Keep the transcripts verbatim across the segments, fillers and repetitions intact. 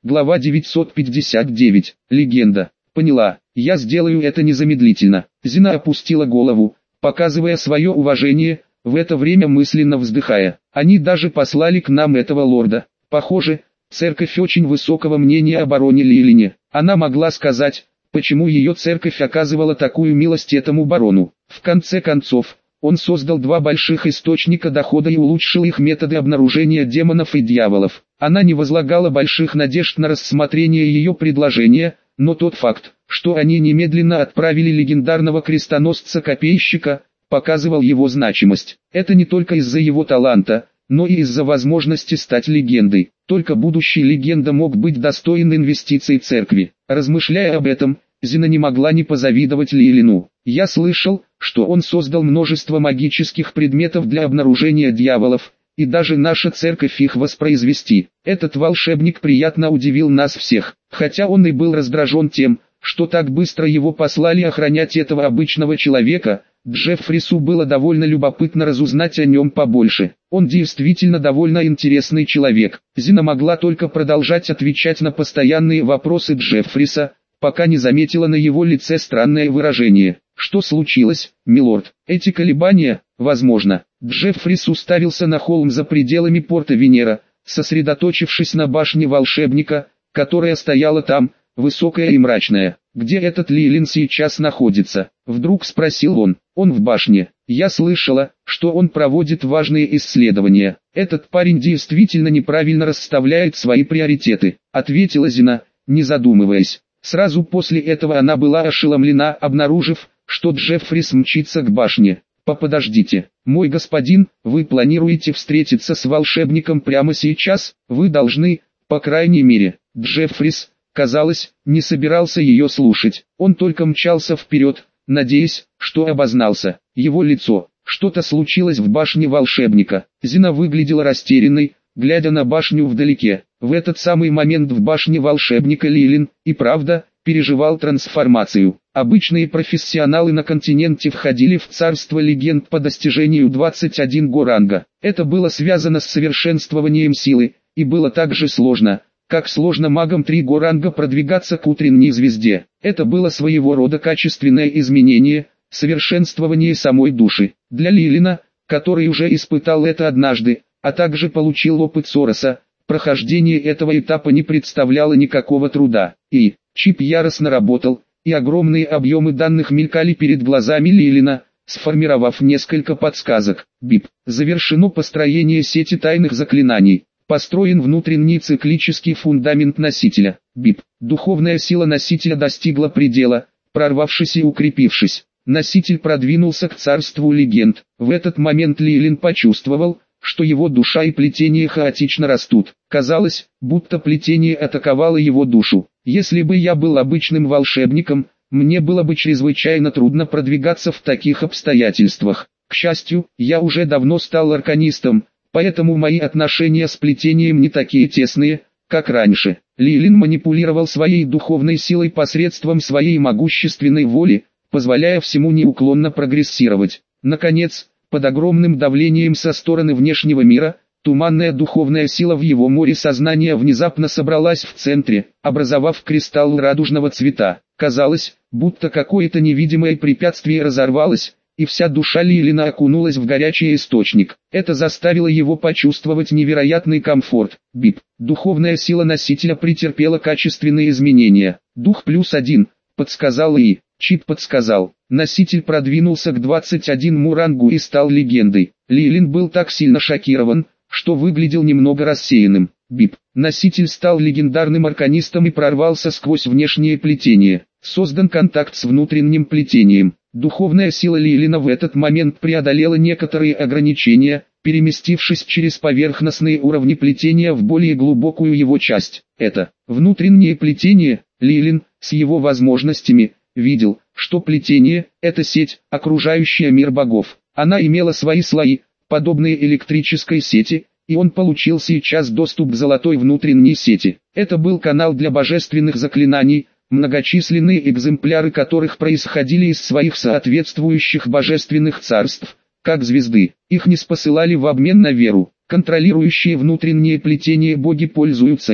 Глава девятьсот пятьдесят девять. Легенда. Поняла, я сделаю это незамедлительно. Зина опустила голову, показывая свое уважение, в это время мысленно вздыхая. Они даже послали к нам этого лорда. Похоже, церковь очень высокого мнения о бароне Лилине. Она могла сказать, почему ее церковь оказывала такую милость этому барону. В конце концов, он создал два больших источника дохода и улучшил их методы обнаружения демонов и дьяволов. Она не возлагала больших надежд на рассмотрение ее предложения, но тот факт, что они немедленно отправили легендарного крестоносца-копейщика, показывал его значимость. Это не только из-за его таланта, но и из-за возможности стать легендой. Только будущий легенда мог быть достоин инвестиций церкви. Размышляя об этом, Зина не могла не позавидовать Лилину. Я слышал, что он создал множество магических предметов для обнаружения дьяволов, и даже наша церковь их воспроизвести. Этот волшебник приятно удивил нас всех, хотя он и был раздражен тем, что так быстро его послали охранять этого обычного человека. Джеффрису было довольно любопытно разузнать о нем побольше. Он действительно довольно интересный человек. Зина могла только продолжать отвечать на постоянные вопросы Джеффриса, пока не заметила на его лице странное выражение. Что случилось, милорд? Эти колебания, возможно. Джеффрис уставился на холм за пределами порта Венера, сосредоточившись на башне волшебника, которая стояла там, высокая и мрачная. «Где этот Лилин сейчас находится?» Вдруг спросил он. «Он в башне. Я слышала, что он проводит важные исследования. Этот парень действительно неправильно расставляет свои приоритеты», ответила Зина, не задумываясь. Сразу после этого она была ошеломлена, обнаружив, что Джеффрис мчится к башне. «Подождите, мой господин, вы планируете встретиться с волшебником прямо сейчас? Вы должны, по крайней мере». Джеффрис, казалось, не собирался ее слушать. Он только мчался вперед, надеясь, что обознался. Его лицо. Что-то случилось в башне волшебника. Зина выглядела растерянной, глядя на башню вдалеке. В этот самый момент в башне волшебника Лилин, и правда, переживал трансформацию. Обычные профессионалы на континенте входили в царство легенд по достижению двадцати одного го ранга. Это было связано с совершенствованием силы, и было так же сложно, как сложно магам третьего го ранга продвигаться к утренней звезде. Это было своего рода качественное изменение, совершенствование самой души. Для Лилина, который уже испытал это однажды, а также получил опыт Сороса, прохождение этого этапа не представляло никакого труда. И чип яростно работал, и огромные объемы данных мелькали перед глазами Лилина, сформировав несколько подсказок. Бип. Завершено построение сети тайных заклинаний. Построен внутренний циклический фундамент носителя. Бип. Духовная сила носителя достигла предела, прорвавшись и укрепившись. Носитель продвинулся к царству легенд. В этот момент Лилин почувствовал, что его душа и плетение хаотично растут. Казалось, будто плетение атаковало его душу. Если бы я был обычным волшебником, мне было бы чрезвычайно трудно продвигаться в таких обстоятельствах. К счастью, я уже давно стал арканистом, поэтому мои отношения с плетением не такие тесные, как раньше. Лилин манипулировал своей духовной силой посредством своей могущественной воли, позволяя всему неуклонно прогрессировать. Наконец, под огромным давлением со стороны внешнего мира, туманная духовная сила в его море сознания внезапно собралась в центре, образовав кристалл радужного цвета. Казалось, будто какое-то невидимое препятствие разорвалось, и вся душа Лилина окунулась в горячий источник. Это заставило его почувствовать невероятный комфорт. Бип. Духовная сила носителя претерпела качественные изменения. Дух плюс один, подсказал И. Чип подсказал. Носитель продвинулся к двадцати одному рангу и стал легендой. Лилин был так сильно шокирован, что выглядел немного рассеянным. Бип. Носитель стал легендарным арканистом и прорвался сквозь внешнее плетение. Создан контакт с внутренним плетением. Духовная сила Лилина в этот момент преодолела некоторые ограничения, переместившись через поверхностные уровни плетения в более глубокую его часть. Это внутреннее плетение. Лилин, с его возможностями, видел, что плетение – это сеть, окружающая мир богов. Она имела свои слои, подобные электрической сети, и он получил сейчас доступ к золотой внутренней сети. Это был канал для божественных заклинаний, многочисленные экземпляры которых происходили из своих соответствующих божественных царств, как звезды. Их не спосылали в обмен на веру. Контролирующие внутреннее плетение боги пользуются им,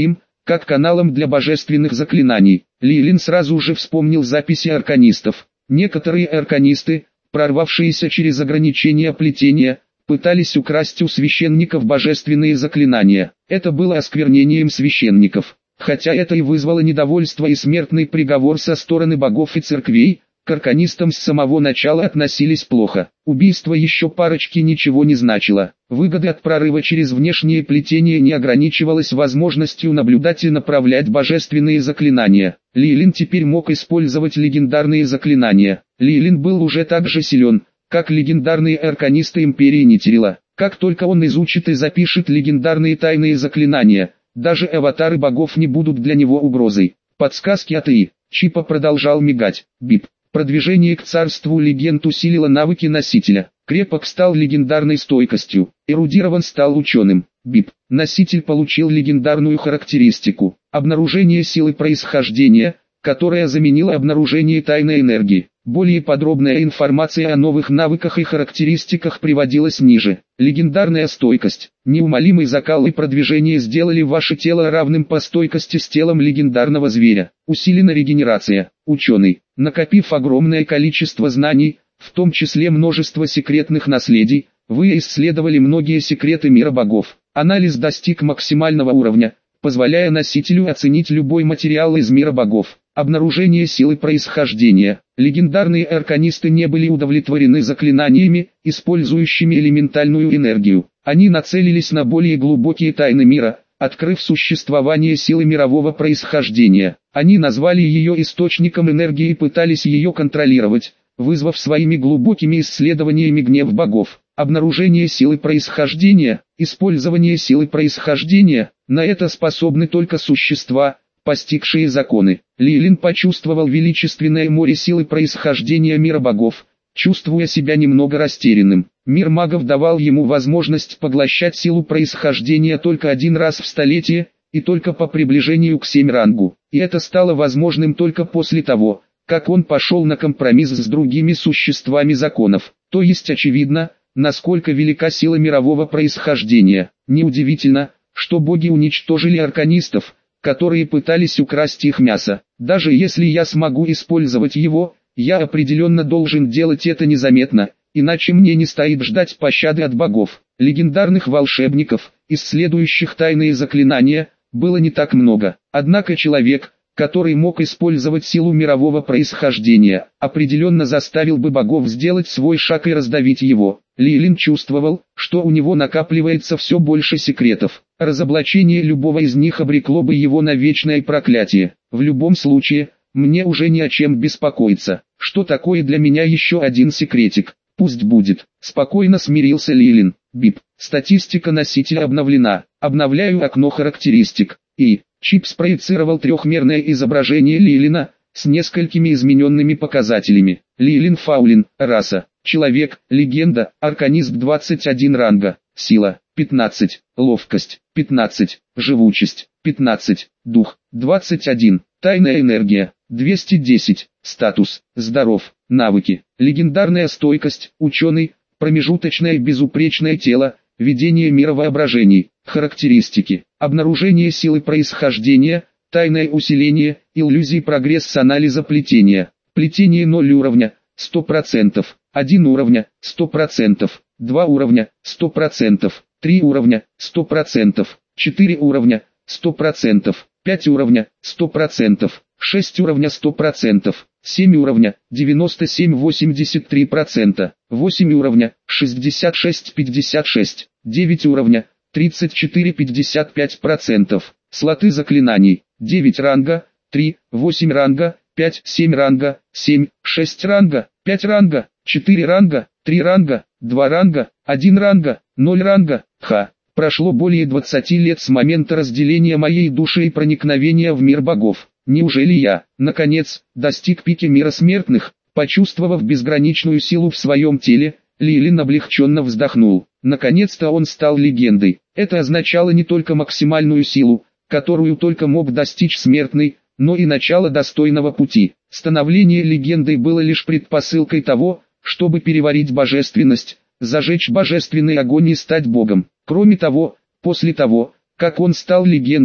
как каналом для божественных заклинаний. Лилин сразу же вспомнил записи арканистов. Некоторые арканисты, прорвавшиеся через ограничения плетения, пытались украсть у священников божественные заклинания. Это было осквернением священников. Хотя это и вызвало недовольство и смертный приговор со стороны богов и церквей, к арканистам с самого начала относились плохо. Убийство еще парочки ничего не значило. Выгода от прорыва через внешнее плетение не ограничивалась возможностью наблюдать и направлять божественные заклинания. Лилин теперь мог использовать легендарные заклинания. Лилин был уже так же силен, как легендарные арканисты Империи Нитирила. Как только он изучит и запишет легендарные тайные заклинания, даже аватары богов не будут для него угрозой. Подсказки от ИИ. Чипа продолжал мигать. Бип. Продвижение к царству легенд усилило навыки носителя. Крепок стал легендарной стойкостью. Эрудирован стал ученым. Бип. Носитель получил легендарную характеристику. Обнаружение силы происхождения, которая заменила обнаружение тайной энергии. Более подробная информация о новых навыках и характеристиках приводилась ниже. Легендарная стойкость. Неумолимый закал и продвижение сделали ваше тело равным по стойкости с телом легендарного зверя. Усилена регенерация. Ученый. Накопив огромное количество знаний, в том числе множество секретных наследий, вы исследовали многие секреты мира богов. Анализ достиг максимального уровня, позволяя носителю оценить любой материал из мира богов. Обнаружение силы происхождения. Легендарные арканисты не были удовлетворены заклинаниями, использующими элементальную энергию. Они нацелились на более глубокие тайны мира, открыв существование силы мирового происхождения. Они назвали ее источником энергии и пытались ее контролировать, вызвав своими глубокими исследованиями гнев богов. Обнаружение силы происхождения. Использование силы происхождения. На это способны только существа, постигшие законы. Лилин почувствовал величественное море силы происхождения мира богов, чувствуя себя немного растерянным. Мир магов давал ему возможность поглощать силу происхождения только один раз в столетие, и только по приближению к семь-рангу. И это стало возможным только после того, как он пошел на компромисс с другими существами законов. То есть очевидно, насколько велика сила мирового происхождения. Неудивительно, что боги уничтожили арканистов, которые пытались украсть их мясо. Даже если я смогу использовать его, я определенно должен делать это незаметно, иначе мне не стоит ждать пощады от богов. Легендарных волшебников, исследующих тайные заклинания, было не так много. Однако человек, который мог использовать силу мирового происхождения, определенно заставил бы богов сделать свой шаг и раздавить его. Лилин чувствовал, что у него накапливается все больше секретов. Разоблачение любого из них обрекло бы его на вечное проклятие. В любом случае, мне уже не о чем беспокоиться. Что такое для меня еще один секретик? Пусть будет. Спокойно смирился Лилин. Бип. Статистика носителя обновлена. Обновляю окно характеристик. И чип спроецировал трехмерное изображение Лилина с несколькими измененными показателями. Лилин Фаулин, раса, человек, легенда, арканист двадцать один ранга, сила пятнадцать, ловкость пятнадцать, живучесть пятнадцать, дух двадцать один, тайная энергия двести десять, статус здоров, навыки, легендарная стойкость, ученый, промежуточное безупречное тело, ведение мира воображений, характеристики, обнаружение силы происхождения, тайное усиление, иллюзии прогресс с анализа плетения, плетение ноль уровня, сто процентов, один уровня, сто процентов, два уровня, сто процентов, три уровня, сто процентов, четыре уровня, сто процентов, пять уровня, сто процентов, шесть уровня сто процентов, семь уровня, девяносто семь восемьдесят три процента, восемь уровня, шестьдесят шесть пятьдесят шесть, девять уровня, тридцать четыре пятьдесят пять процентов, слоты заклинаний, девять ранга, три, восемь ранга, пять, семь ранга, семь, шесть ранга, пять ранга, четыре ранга, три ранга, два ранга, один ранга, ноль ранга, ха. Прошло более двадцати лет с момента разделения моей души и проникновения в мир богов. Неужели я, наконец, достиг пика мира смертных? Почувствовав безграничную силу в своем теле, Лилин облегченно вздохнул. Наконец-то он стал легендой. Это означало не только максимальную силу, которую только мог достичь смертный, но и начало достойного пути. Становление легендой было лишь предпосылкой того, чтобы переварить божественность, зажечь божественный огонь и стать богом. Кроме того, после того, как он стал легендой,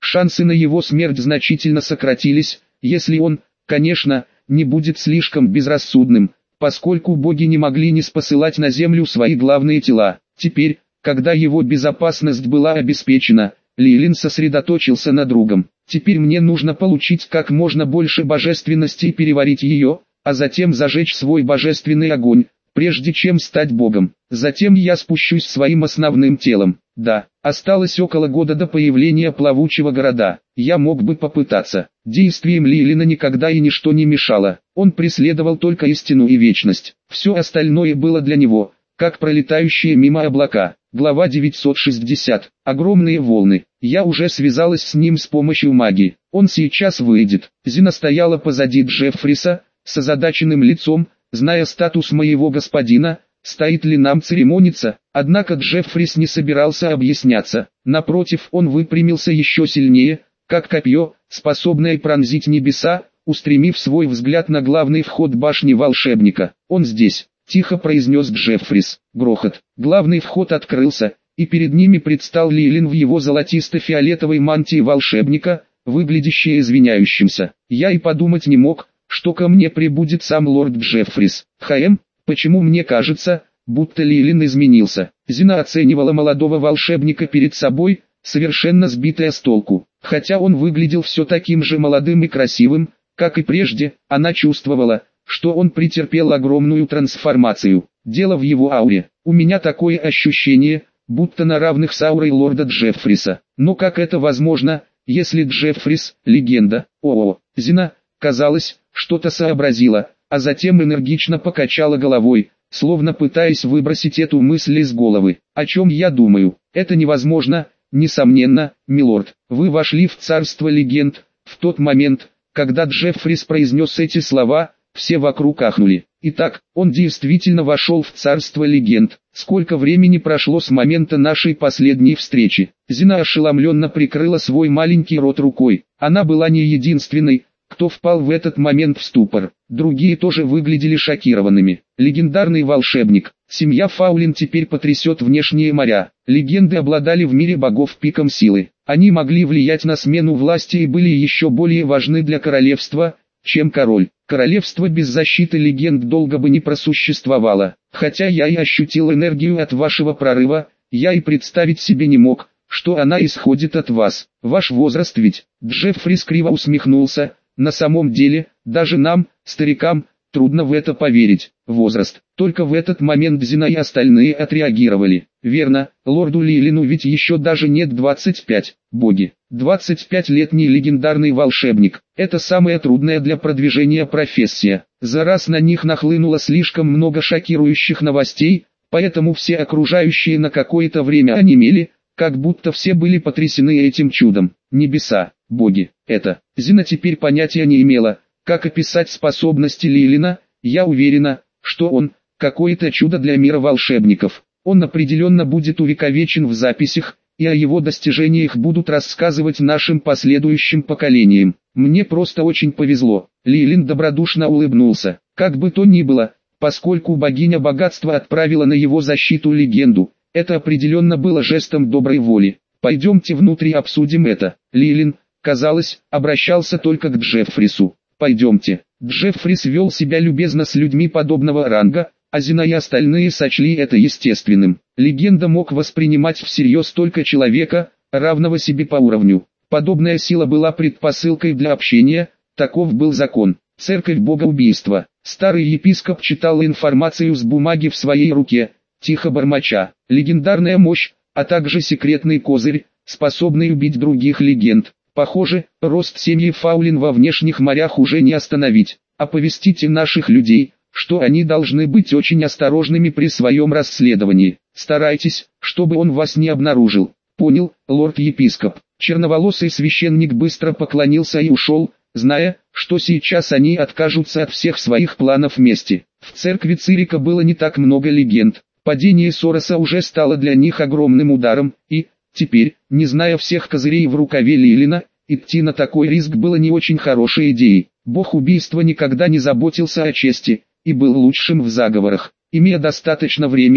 шансы на его смерть значительно сократились, если он, конечно, не будет слишком безрассудным, поскольку боги не могли не спосылать на землю свои главные тела. Теперь, когда его безопасность была обеспечена, Лилин сосредоточился на другом. Теперь мне нужно получить как можно больше божественности и переварить ее, а затем зажечь свой божественный огонь, прежде чем стать богом. Затем я спущусь своим основным телом. Да, осталось около года до появления плавучего города. Я мог бы попытаться. Действиям Лилина никогда и ничто не мешало. Он преследовал только истину и вечность. Все остальное было для него, как пролетающие мимо облака. Глава девятьсот шестьдесят. Огромные волны. Я уже связалась с ним с помощью магии. Он сейчас выйдет. Зина стояла позади Джеффриса, с озадаченным лицом, зная статус моего господина, стоит ли нам церемониться. Однако Джеффрис не собирался объясняться. Напротив, он выпрямился еще сильнее, как копье, способное пронзить небеса, устремив свой взгляд на главный вход башни волшебника. «Он здесь», — тихо произнес Джеффрис. Грохот. Главный вход открылся, и перед ними предстал Лилин в его золотисто-фиолетовой мантии волшебника, выглядящей извиняющимся. Я и подумать не мог, что ко мне прибудет сам лорд Джеффрис. «Хаэм, почему мне кажется, будто Лилин изменился?» Зина оценивала молодого волшебника перед собой, совершенно сбитая с толку. Хотя он выглядел все таким же молодым и красивым, как и прежде, она чувствовала, что он претерпел огромную трансформацию. Дело в его ауре. У меня такое ощущение, будто на равных с аурой лорда Джеффриса. Но как это возможно, если Джеффрис – легенда? О-о, Зина, казалось, что-то сообразила, а затем энергично покачала головой, словно пытаясь выбросить эту мысль из головы. О чем я думаю? Это невозможно, несомненно, милорд. Вы вошли в царство легенд. В тот момент, когда Джеффрис произнес эти слова, все вокруг ахнули. Итак, он действительно вошел в царство легенд. Сколько времени прошло с момента нашей последней встречи? Зина ошеломленно прикрыла свой маленький рот рукой. Она была не единственной, кто впал в этот момент в ступор. Другие тоже выглядели шокированными. Легендарный волшебник. Семья Фаулин теперь потрясет внешние моря. Легенды обладали в мире богов пиком силы. Они могли влиять на смену власти и были еще более важны для королевства, чем король. Королевство без защиты легенд долго бы не просуществовало. Хотя я и ощутил энергию от вашего прорыва, я и представить себе не мог, что она исходит от вас. Ваш возраст ведь... Джеффрис криво усмехнулся. На самом деле, даже нам, старикам, трудно в это поверить. Возраст. Только в этот момент Зина и остальные отреагировали. Верно, лорду Лилину ведь еще даже нет двадцать пять. Боги. двадцать пятилетний легендарный волшебник. Это самая трудная для продвижения профессия. За раз на них нахлынуло слишком много шокирующих новостей, поэтому все окружающие на какое-то время онемели, как будто все были потрясены этим чудом. Небеса, боги, это. Зина теперь понятия не имела, как описать способности Лилина. Я уверена, что он – какое-то чудо для мира волшебников. Он определенно будет увековечен в записях, и о его достижениях будут рассказывать нашим последующим поколениям. Мне просто очень повезло. Лилин добродушно улыбнулся. Как бы то ни было, поскольку богиня богатства отправила на его защиту легенду, это определенно было жестом доброй воли. Пойдемте внутрь и обсудим это. Лилин, казалось, обращался только к Джеффрису. Пойдемте. Джеффрис вел себя любезно с людьми подобного ранга, а Зина и остальные сочли это естественным. Легенда мог воспринимать всерьез только человека, равного себе по уровню. Подобная сила была предпосылкой для общения, таков был закон. Церковь богоубийства. Старый епископ читал информацию с бумаги в своей руке, тихо бормоча. Легендарная мощь, а также секретный козырь, способный убить других легенд. Похоже, рост семьи Фаулин во внешних морях уже не остановить. Оповестите наших людей, что они должны быть очень осторожными при своем расследовании. Старайтесь, чтобы он вас не обнаружил. Понял, лорд-епископ. Черноволосый священник быстро поклонился и ушел, зная, что сейчас они откажутся от всех своих планов мести. В церкви Цирика было не так много легенд. Падение Сороса уже стало для них огромным ударом, и... Теперь, не зная всех козырей в рукаве Лилина, идти на такой риск было не очень хорошей идеей. Бог убийства никогда не заботился о чести, и был лучшим в заговорах. Имея достаточно времени,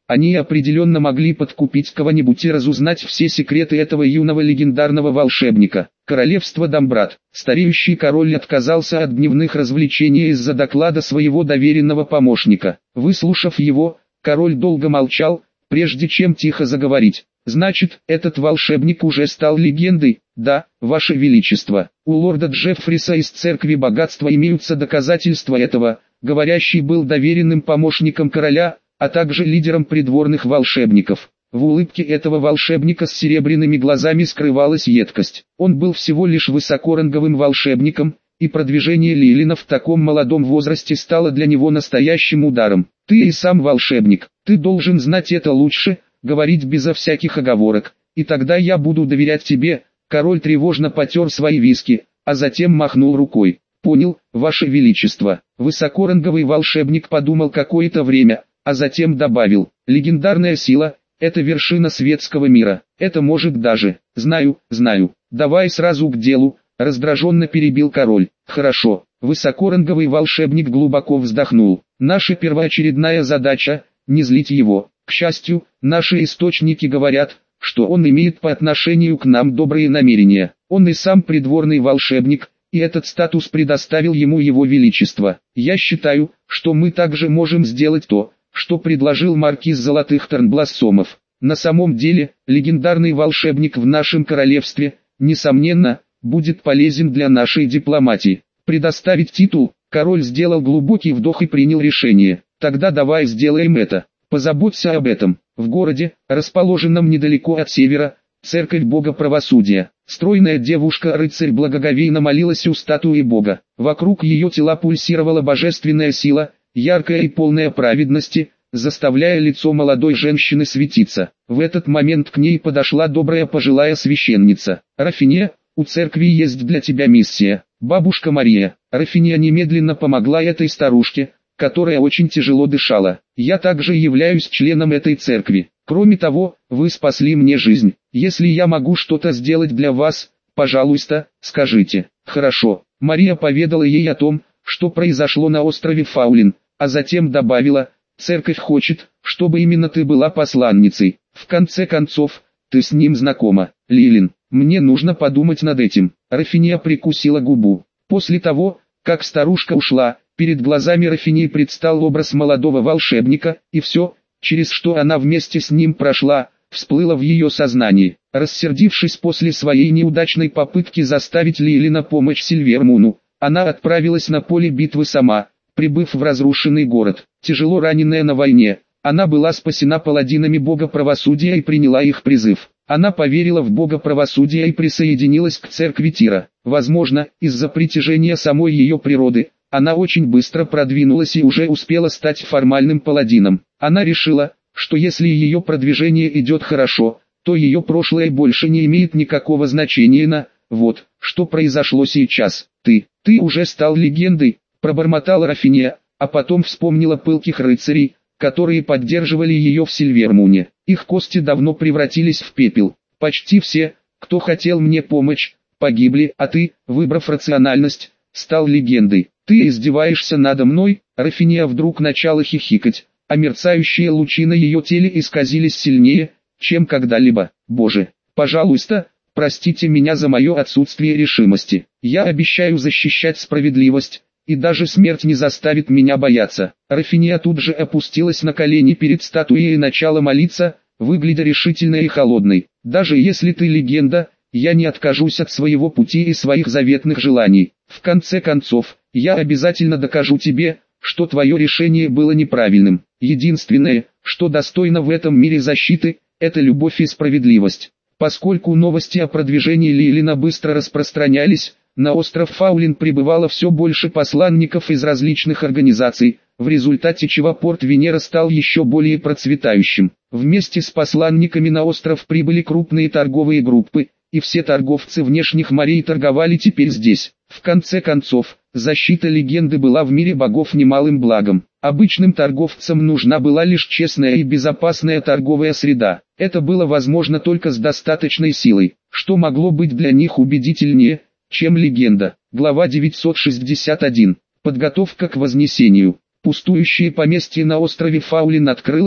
Они определенно могли подкупить кого-нибудь и разузнать все секреты этого юного легендарного волшебника. Королевство Домбрат. Стареющий король отказался от дневных развлечений из-за доклада своего доверенного помощника. Выслушав его, король долго молчал, прежде чем тихо заговорить. «Значит, этот волшебник уже стал легендой?» «Да, Ваше Величество. У лорда Джеффриса из Церкви Богатства имеются доказательства этого. Говорящий был доверенным помощником короля, а также лидером придворных волшебников». В улыбке этого волшебника с серебряными глазами скрывалась едкость. Он был всего лишь высокоранговым волшебником, и продвижение Лейлина в таком молодом возрасте стало для него настоящим ударом. «Ты и сам волшебник, ты должен знать это лучше, говорить безо всяких оговорок, и тогда я буду доверять тебе». Король тревожно потер свои виски, а затем махнул рукой. «Понял, Ваше Величество». Высокоранговый волшебник подумал какое-то время, а затем добавил: «Легендарная сила – это вершина светского мира, это может даже…» «Знаю, знаю, давай сразу к делу», – раздраженно перебил король. «Хорошо». Высокоранговый волшебник глубоко вздохнул. «Наша первоочередная задача – не злить его. К счастью, наши источники говорят, что он имеет по отношению к нам добрые намерения. Он и сам придворный волшебник, и этот статус предоставил ему его величество. Я считаю, что мы также можем сделать то, что предложил маркиз Золотых Торнблоссомов. На самом деле, легендарный волшебник в нашем королевстве, несомненно, будет полезен для нашей дипломатии. Предоставить титул?» Король сделал глубокий вдох и принял решение. «Тогда давай сделаем это. Позаботься об этом». В городе, расположенном недалеко от севера, церковь бога правосудия. Стройная девушка-рыцарь благоговейно молилась у статуи бога. Вокруг ее тела пульсировала божественная сила, яркая и полная праведности, заставляя лицо молодой женщины светиться. В этот момент к ней подошла добрая пожилая священница. «Рафиния, у церкви есть для тебя миссия. Бабушка Мария». Рафиния немедленно помогла этой старушке, которая очень тяжело дышала. «Я также являюсь членом этой церкви. Кроме того, вы спасли мне жизнь. Если я могу что-то сделать для вас, пожалуйста, скажите». «Хорошо». Мария поведала ей о том, что произошло на острове Фаулин, а затем добавила: «Церковь хочет, чтобы именно ты была посланницей. В конце концов, ты с ним знакома, Лейлин. Мне нужно подумать над этим». Рафиния прикусила губу. После того, как старушка ушла, перед глазами Рафинии предстал образ молодого волшебника, и все, через что она вместе с ним прошла, всплыло в ее сознании. Рассердившись после своей неудачной попытки заставить Лейлина помочь Сильвермуну, она отправилась на поле битвы сама, прибыв в разрушенный город. Тяжело раненая на войне, она была спасена паладинами бога правосудия и приняла их призыв. Она поверила в бога правосудия и присоединилась к церкви Тира. Возможно, из-за притяжения самой ее природы, она очень быстро продвинулась и уже успела стать формальным паладином. Она решила, что если ее продвижение идет хорошо, то ее прошлое больше не имеет никакого значения на... Вот, что произошло сейчас. «Ты, ты уже стал легендой», – пробормотала Рафиния, а потом вспомнила пылких рыцарей, которые поддерживали ее в Сильвермуне. Их кости давно превратились в пепел. Почти все, кто хотел мне помочь, погибли, а ты, выбрав рациональность, стал легендой. «Ты издеваешься надо мной?» Рафиния вдруг начала хихикать, а мерцающие лучи на ее теле исказились сильнее, чем когда-либо. «Боже, пожалуйста, простите меня за мое отсутствие решимости. Я обещаю защищать справедливость, и даже смерть не заставит меня бояться». Рафиния тут же опустилась на колени перед статуей и начала молиться, выглядя решительной и холодной. «Даже если ты легенда, я не откажусь от своего пути и своих заветных желаний. В конце концов, я обязательно докажу тебе, что твое решение было неправильным. Единственное, что достойно в этом мире защиты, это любовь и справедливость». Поскольку новости о продвижении Лейлина быстро распространялись, на остров Фаулин прибывало все больше посланников из различных организаций, в результате чего порт Венера стал еще более процветающим. Вместе с посланниками на остров прибыли крупные торговые группы, и все торговцы внешних морей торговали теперь здесь. В конце концов, защита легенды была в мире богов немалым благом. Обычным торговцам нужна была лишь честная и безопасная торговая среда. Это было возможно только с достаточной силой, что могло быть для них убедительнее, чем легенда. Глава девятьсот шестьдесят один. Подготовка к вознесению. Пустующее поместье на острове Фаулин открылось,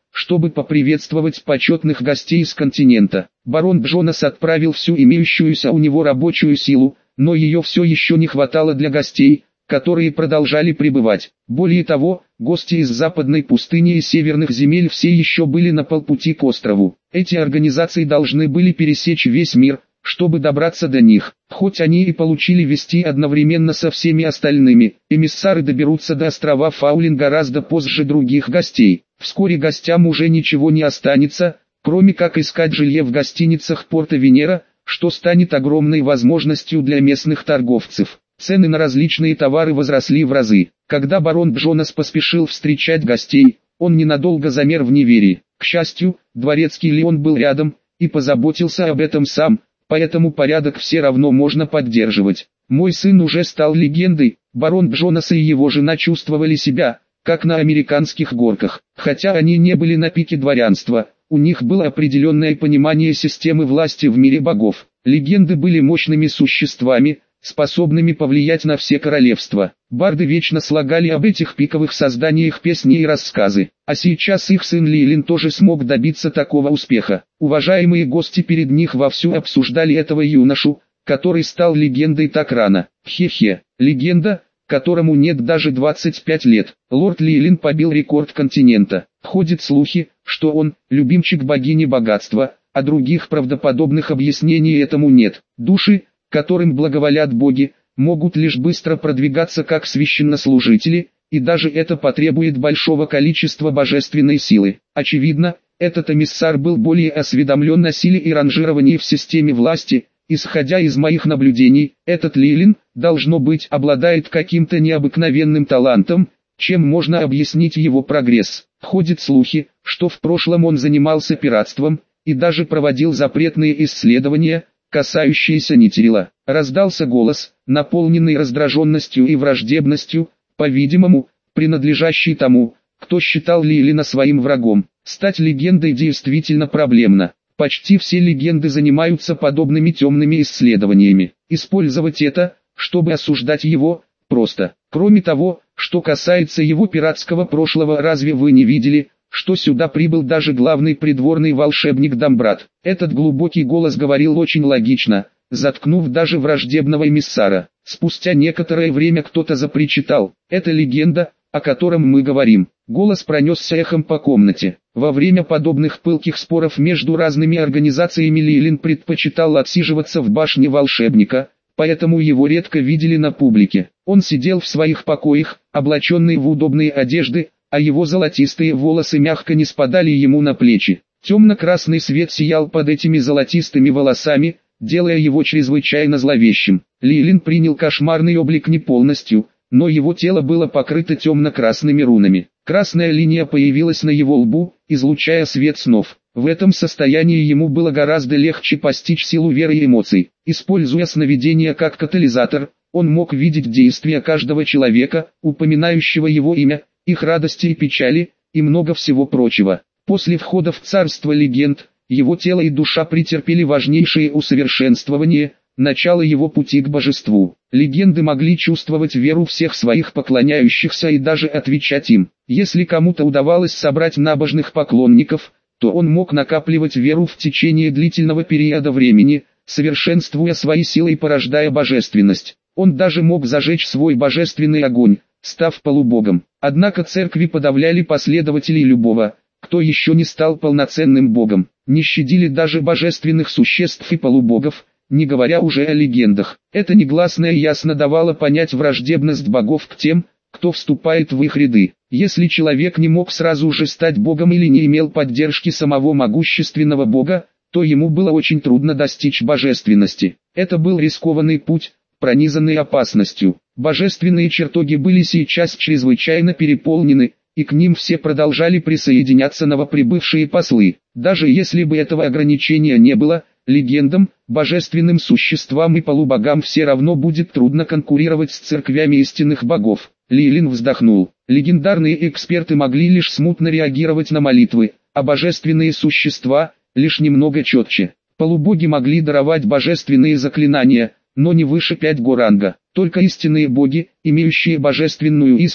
чтобы поприветствовать почетных гостей с континента. Барон Джонас отправил всю имеющуюся у него рабочую силу, но ее все еще не хватало для гостей, которые продолжали прибывать. Более того, гости из западной пустыни и северных земель все еще были на полпути к острову. Эти организации должны были пересечь весь мир, чтобы добраться до них. Хоть они и получили вести одновременно со всеми остальными, эмиссары доберутся до острова Фаулин гораздо позже других гостей. Вскоре гостям уже ничего не останется, кроме как искать жилье в гостиницах порта Венера, что станет огромной возможностью для местных торговцев. Цены на различные товары возросли в разы. Когда барон Джонас поспешил встречать гостей, он ненадолго замер в неверии. К счастью, дворецкий Леон был рядом и позаботился об этом сам, поэтому порядок все равно можно поддерживать. Мой сын уже стал легендой. Барон Джонас и его жена чувствовали себя, как на американских горках. Хотя они не были на пике дворянства, у них было определенное понимание системы власти в мире богов. Легенды были мощными существами, способными повлиять на все королевства. Барды вечно слагали об этих пиковых созданиях песни и рассказы, а сейчас их сын Лилин тоже смог добиться такого успеха. Уважаемые гости перед них вовсю обсуждали этого юношу, который стал легендой так рано. Хе-хе, легенда, которому нет даже двадцати пяти лет. Лорд Лилин побил рекорд континента. Ходят слухи, что он – любимчик богини богатства, а других правдоподобных объяснений этому нет. Души, которым благоволят боги, могут лишь быстро продвигаться как священнослужители, и даже это потребует большого количества божественной силы. Очевидно, этот эмиссар был более осведомлен о силе и ранжировании в системе власти. Исходя из моих наблюдений, этот Лилин, должно быть, обладает каким-то необыкновенным талантом, чем можно объяснить его прогресс. Ходят слухи, что в прошлом он занимался пиратством, и даже проводил запретные исследования, касающиеся Нитерила. Раздался голос, наполненный раздраженностью и враждебностью, по-видимому, принадлежащий тому, кто считал Лилина своим врагом. Стать легендой действительно проблемно. Почти все легенды занимаются подобными темными исследованиями. Использовать это, чтобы осуждать его, просто. Кроме того, что касается его пиратского прошлого, разве вы не видели, что сюда прибыл даже главный придворный волшебник Дамбрат? Этот глубокий голос говорил очень логично, заткнув даже враждебного эмиссара. Спустя некоторое время кто-то запричитал: «Это легенда, о котором мы говорим». Голос пронесся эхом по комнате. Во время подобных пылких споров между разными организациями Лилин предпочитал отсиживаться в башне волшебника, поэтому его редко видели на публике. Он сидел в своих покоях, облаченный в удобные одежды, а его золотистые волосы мягко не спадали ему на плечи. Темно-красный свет сиял под этими золотистыми волосами, делая его чрезвычайно зловещим. Лилин принял кошмарный облик не полностью, но его тело было покрыто темно-красными рунами. Красная линия появилась на его лбу, излучая свет снов. В этом состоянии ему было гораздо легче постичь силу веры и эмоций. Используя сновидения как катализатор, он мог видеть действия каждого человека, упоминающего его имя, их радости и печали, и много всего прочего. После входа в царство легенд, его тело и душа претерпели важнейшие усовершенствования, начало его пути к божеству. Легенды могли чувствовать веру всех своих поклоняющихся и даже отвечать им. Если кому-то удавалось собрать набожных поклонников, то он мог накапливать веру в течение длительного периода времени, совершенствуя свои силы и порождая божественность. Он даже мог зажечь свой божественный огонь, став полубогом. Однако церкви подавляли последователей любого, кто еще не стал полноценным богом. Не щадили даже божественных существ и полубогов, не говоря уже о легендах. Это негласное ясно давало понять враждебность богов к тем, кто вступает в их ряды. Если человек не мог сразу же стать богом или не имел поддержки самого могущественного бога, то ему было очень трудно достичь божественности. Это был рискованный путь, пронизанный опасностью. Божественные чертоги были сейчас чрезвычайно переполнены, и к ним все продолжали присоединяться новоприбывшие послы. Даже если бы этого ограничения не было, легендам, божественным существам и полубогам все равно будет трудно конкурировать с церквями истинных богов. Лилин вздохнул. Легендарные эксперты могли лишь смутно реагировать на молитвы, а божественные существа – лишь немного четче. Полубоги могли даровать божественные заклинания, но не выше пять го ранга. Только истинные боги, имеющие божественную искру,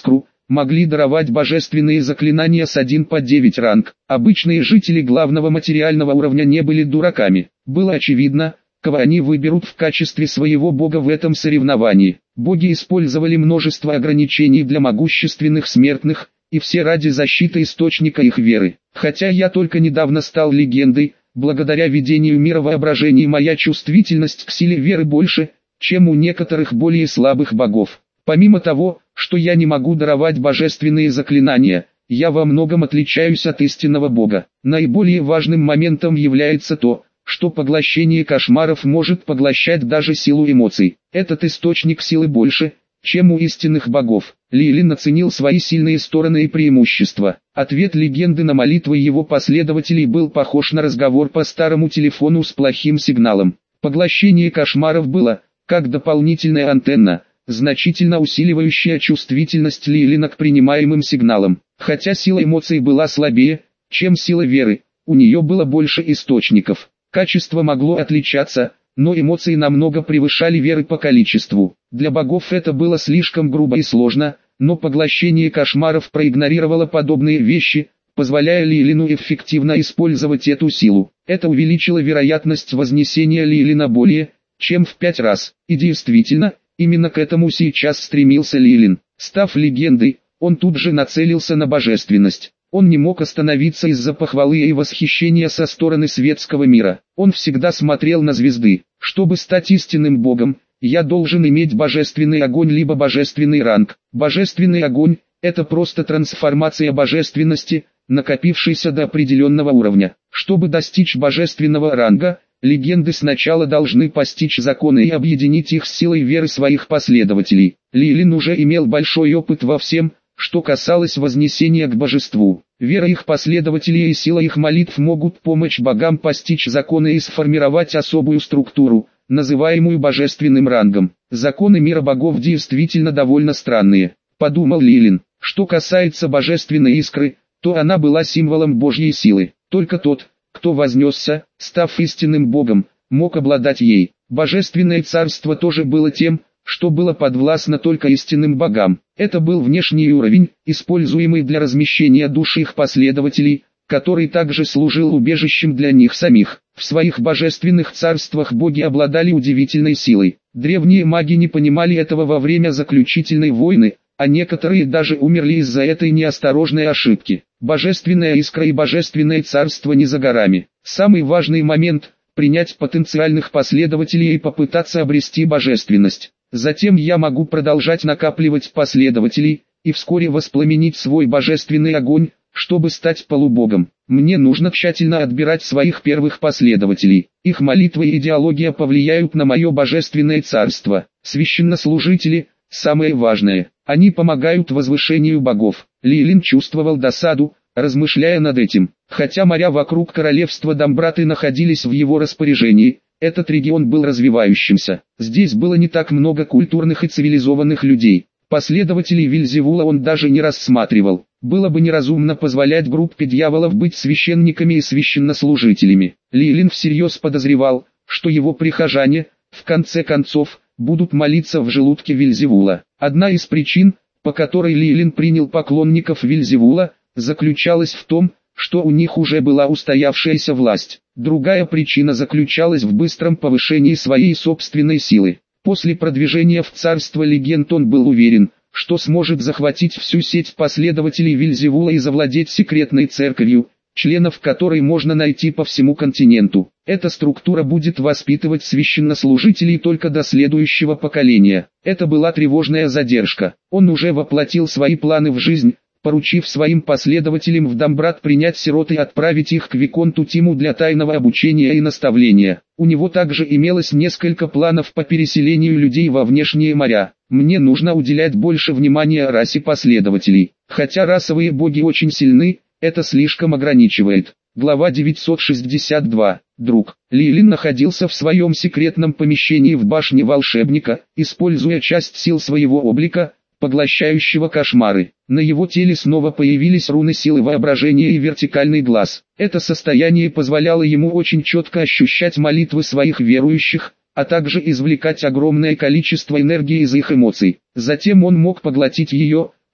могли даровать божественные заклинания с один по девять ранг. Обычные жители главного материального уровня не были дураками. Было очевидно, кого они выберут в качестве своего бога в этом соревновании. Боги использовали множество ограничений для могущественных смертных, и все ради защиты источника их веры. Хотя я только недавно стал легендой, благодаря видению мира воображений моя чувствительность к силе веры больше, чем у некоторых более слабых богов. Помимо того, что я не могу даровать божественные заклинания, я во многом отличаюсь от истинного бога. Наиболее важным моментом является то, что поглощение кошмаров может поглощать даже силу эмоций. Этот источник силы больше, чем у истинных богов. Лилин оценил свои сильные стороны и преимущества. Ответ легенды на молитвы его последователей был похож на разговор по старому телефону с плохим сигналом. Поглощение кошмаров было, как дополнительная антенна, значительно усиливающая чувствительность Лилина к принимаемым сигналам. Хотя сила эмоций была слабее, чем сила веры, у нее было больше источников. Качество могло отличаться, но эмоции намного превышали веры по количеству. Для богов это было слишком грубо и сложно, но поглощение кошмаров проигнорировало подобные вещи, позволяя Лилину эффективно использовать эту силу. Это увеличило вероятность вознесения Лилина более, чем в пять раз. И действительно, именно к этому сейчас стремился Лилин. Став легендой, он тут же нацелился на божественность. Он не мог остановиться из-за похвалы и восхищения со стороны светского мира. Он всегда смотрел на звезды. Чтобы стать истинным богом, я должен иметь божественный огонь либо божественный ранг. Божественный огонь – это просто трансформация божественности, накопившейся до определенного уровня. Чтобы достичь божественного ранга, легенды сначала должны постичь законы и объединить их с силой веры своих последователей. Лилин уже имел большой опыт во всем, что касалось вознесения к божеству. Вера их последователей и сила их молитв могут помочь богам постичь законы и сформировать особую структуру, называемую божественным рангом. Законы мира богов действительно довольно странные, подумал Лилин. Что касается божественной искры, то она была символом Божьей силы. Только тот, кто вознесся, став истинным богом, мог обладать ей. Божественное царство тоже было тем, что было подвластно только истинным богам. Это был внешний уровень, используемый для размещения душ их последователей, который также служил убежищем для них самих. В своих божественных царствах боги обладали удивительной силой. Древние маги не понимали этого во время заключительной войны, а некоторые даже умерли из-за этой неосторожной ошибки. Божественная искра и божественное царство не за горами. Самый важный момент – принять потенциальных последователей и попытаться обрести божественность. Затем я могу продолжать накапливать последователей, и вскоре воспламенить свой божественный огонь, чтобы стать полубогом. Мне нужно тщательно отбирать своих первых последователей. Их молитвы и идеология повлияют на мое божественное царство. Священнослужители – самое важное. Они помогают возвышению богов. Лилин чувствовал досаду, размышляя над этим. Хотя моря вокруг королевства Дамбраты находились в его распоряжении, этот регион был развивающимся. Здесь было не так много культурных и цивилизованных людей. Последователей Вельзевула он даже не рассматривал. Было бы неразумно позволять группе дьяволов быть священниками и священнослужителями. Лилин всерьез подозревал, что его прихожане, в конце концов, будут молиться в желудке Вельзевула. Одна из причин, по которой Лилин принял поклонников Вельзевула, заключалась в том, что у них уже была устоявшаяся власть. Другая причина заключалась в быстром повышении своей собственной силы. После продвижения в царство легенд он был уверен, что сможет захватить всю сеть последователей Вельзевула и завладеть секретной церковью, членов которой можно найти по всему континенту. Эта структура будет воспитывать священнослужителей только до следующего поколения. Это была тревожная задержка. Он уже воплотил свои планы в жизнь, поручив своим последователям в Дамбрат принять сирот и отправить их к Виконту Тиму для тайного обучения и наставления. У него также имелось несколько планов по переселению людей во внешние моря. Мне нужно уделять больше внимания расе последователей. Хотя расовые боги очень сильны, это слишком ограничивает. Глава девятьсот шестьдесят два. Друг. Лилин находился в своем секретном помещении в башне волшебника, используя часть сил своего облика, поглощающего кошмары. На его теле снова появились руны силы воображения и вертикальный глаз. Это состояние позволяло ему очень четко ощущать молитвы своих верующих, а также извлекать огромное количество энергии из их эмоций. Затем он мог поглотить ее,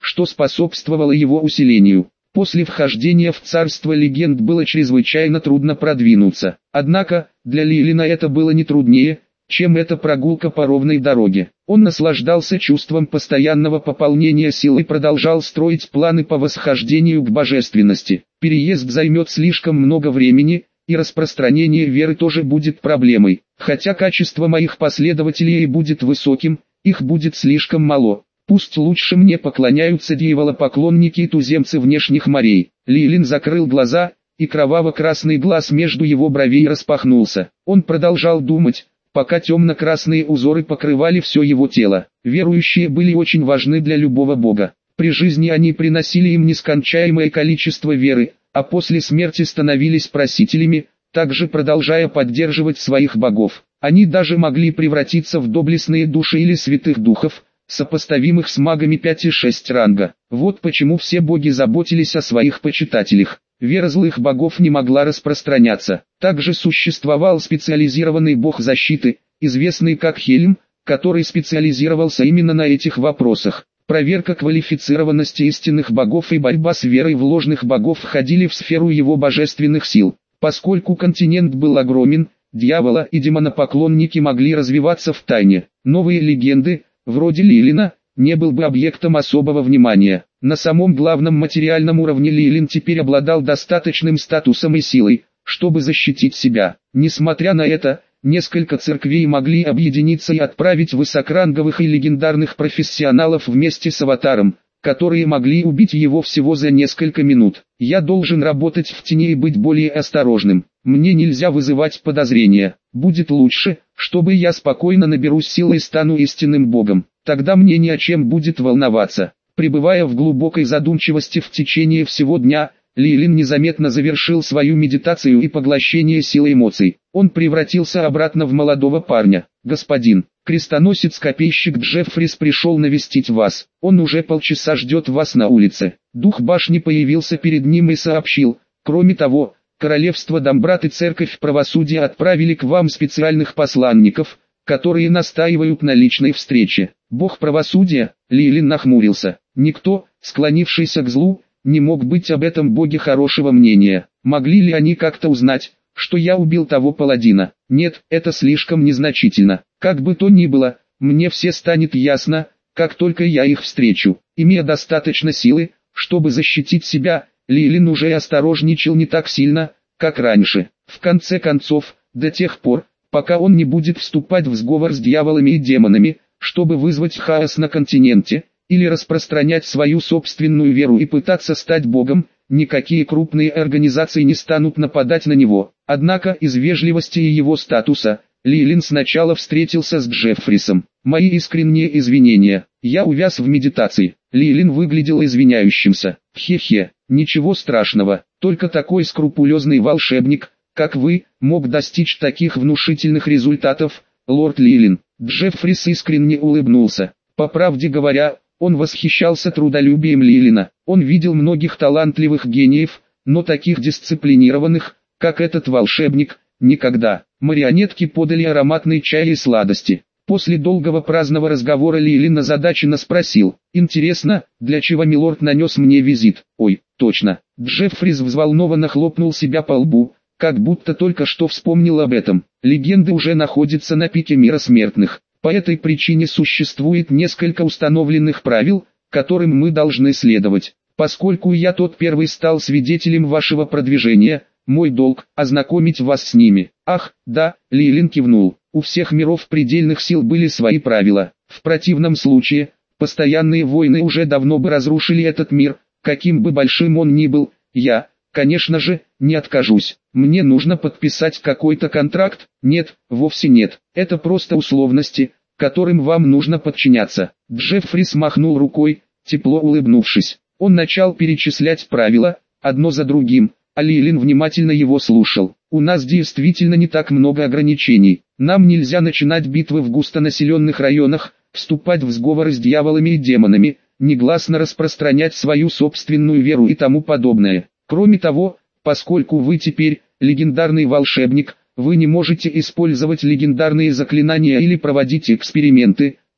что способствовало его усилению. После вхождения в царство легенд было чрезвычайно трудно продвинуться. Однако, для Лилина это было не труднее, чем эта прогулка по ровной дороге. Он наслаждался чувством постоянного пополнения сил и продолжал строить планы по восхождению к божественности. Переезд займет слишком много времени, и распространение веры тоже будет проблемой. Хотя качество моих последователей и будет высоким, их будет слишком мало. Пусть лучше мне поклоняются дьяволопоклонники и туземцы внешних морей. Лилин закрыл глаза, и кроваво-красный глаз между его бровей распахнулся. Он продолжал думать, пока темно-красные узоры покрывали все его тело. Верующие были очень важны для любого бога. При жизни они приносили им нескончаемое количество веры, а после смерти становились просителями, также продолжая поддерживать своих богов. Они даже могли превратиться в доблестные души или святых духов, сопоставимых с магами пять и шесть ранга. Вот почему все боги заботились о своих почитателях. Вера злых богов не могла распространяться. Также существовал специализированный бог защиты, известный как Хельм, который специализировался именно на этих вопросах. Проверка квалифицированности истинных богов и борьба с верой в ложных богов входили в сферу его божественных сил. Поскольку континент был огромен, дьявола и демонопоклонники могли развиваться в тайне. Новые легенды, вроде Лилина, не был бы объектом особого внимания. На самом главном материальном уровне Лилин теперь обладал достаточным статусом и силой, чтобы защитить себя. Несмотря на это, несколько церквей могли объединиться и отправить высокоранговых и легендарных профессионалов вместе с аватаром, которые могли убить его всего за несколько минут. Я должен работать в тени и быть более осторожным. Мне нельзя вызывать подозрения. Будет лучше, чтобы я спокойно наберусь силы и стану истинным богом. Тогда мне ни о чем будет волноваться. Пребывая в глубокой задумчивости в течение всего дня, Лилин незаметно завершил свою медитацию и поглощение силы эмоций. Он превратился обратно в молодого парня. «Господин, крестоносец-копейщик Джеффрис пришел навестить вас. Он уже полчаса ждет вас на улице». Дух башни появился перед ним и сообщил: «Кроме того, Королевство Домбрат и Церковь Правосудия отправили к вам специальных посланников, которые настаивают на личной встрече». Бог правосудия, Лилин нахмурился. Никто, склонившийся к злу, не мог быть об этом боге хорошего мнения. Могли ли они как-то узнать, что я убил того паладина? Нет, это слишком незначительно. Как бы то ни было, мне все станет ясно, как только я их встречу. Имея достаточно силы, чтобы защитить себя, Лилин уже осторожничал не так сильно, как раньше. В конце концов, до тех пор, пока он не будет вступать в сговор с дьяволами и демонами, чтобы вызвать хаос на континенте, или распространять свою собственную веру и пытаться стать богом, никакие крупные организации не станут нападать на него. Однако из вежливости и его статуса, Лилин сначала встретился с Джеффрисом. «Мои искренние извинения, я увяз в медитации». Лилин выглядел извиняющимся. «Хе-хе, ничего страшного, только такой скрупулезный волшебник, как вы, мог достичь таких внушительных результатов, лорд Лилин». Джеффрис искренне улыбнулся. По правде говоря, он восхищался трудолюбием Лилина. Он видел многих талантливых гениев, но таких дисциплинированных, как этот волшебник, никогда. Марионетки подали ароматный чай и сладости. После долгого праздного разговора Лилин озадаченно спросил: «Интересно, для чего милорд нанес мне визит?» «Ой, точно». Джеффрис взволнованно хлопнул себя по лбу, как будто только что вспомнил об этом. Легенды уже находятся на пике мира смертных. По этой причине существует несколько установленных правил, которым мы должны следовать. Поскольку я тот первый стал свидетелем вашего продвижения, мой долг – ознакомить вас с ними. Ах, да, Лилин кивнул. У всех миров предельных сил были свои правила. В противном случае, постоянные войны уже давно бы разрушили этот мир, каким бы большим он ни был. Я, конечно же, не откажусь. Мне нужно подписать какой-то контракт? Нет, вовсе нет. Это просто условности, которым вам нужно подчиняться. Джеффрис махнул рукой, тепло улыбнувшись. Он начал перечислять правила, одно за другим, а Лилин внимательно его слушал. У нас действительно не так много ограничений. Нам нельзя начинать битвы в густонаселенных районах, вступать в сговоры с дьяволами и демонами, негласно распространять свою собственную веру и тому подобное. Кроме того, поскольку вы теперь легендарный волшебник, вы не можете использовать легендарные заклинания или проводить эксперименты,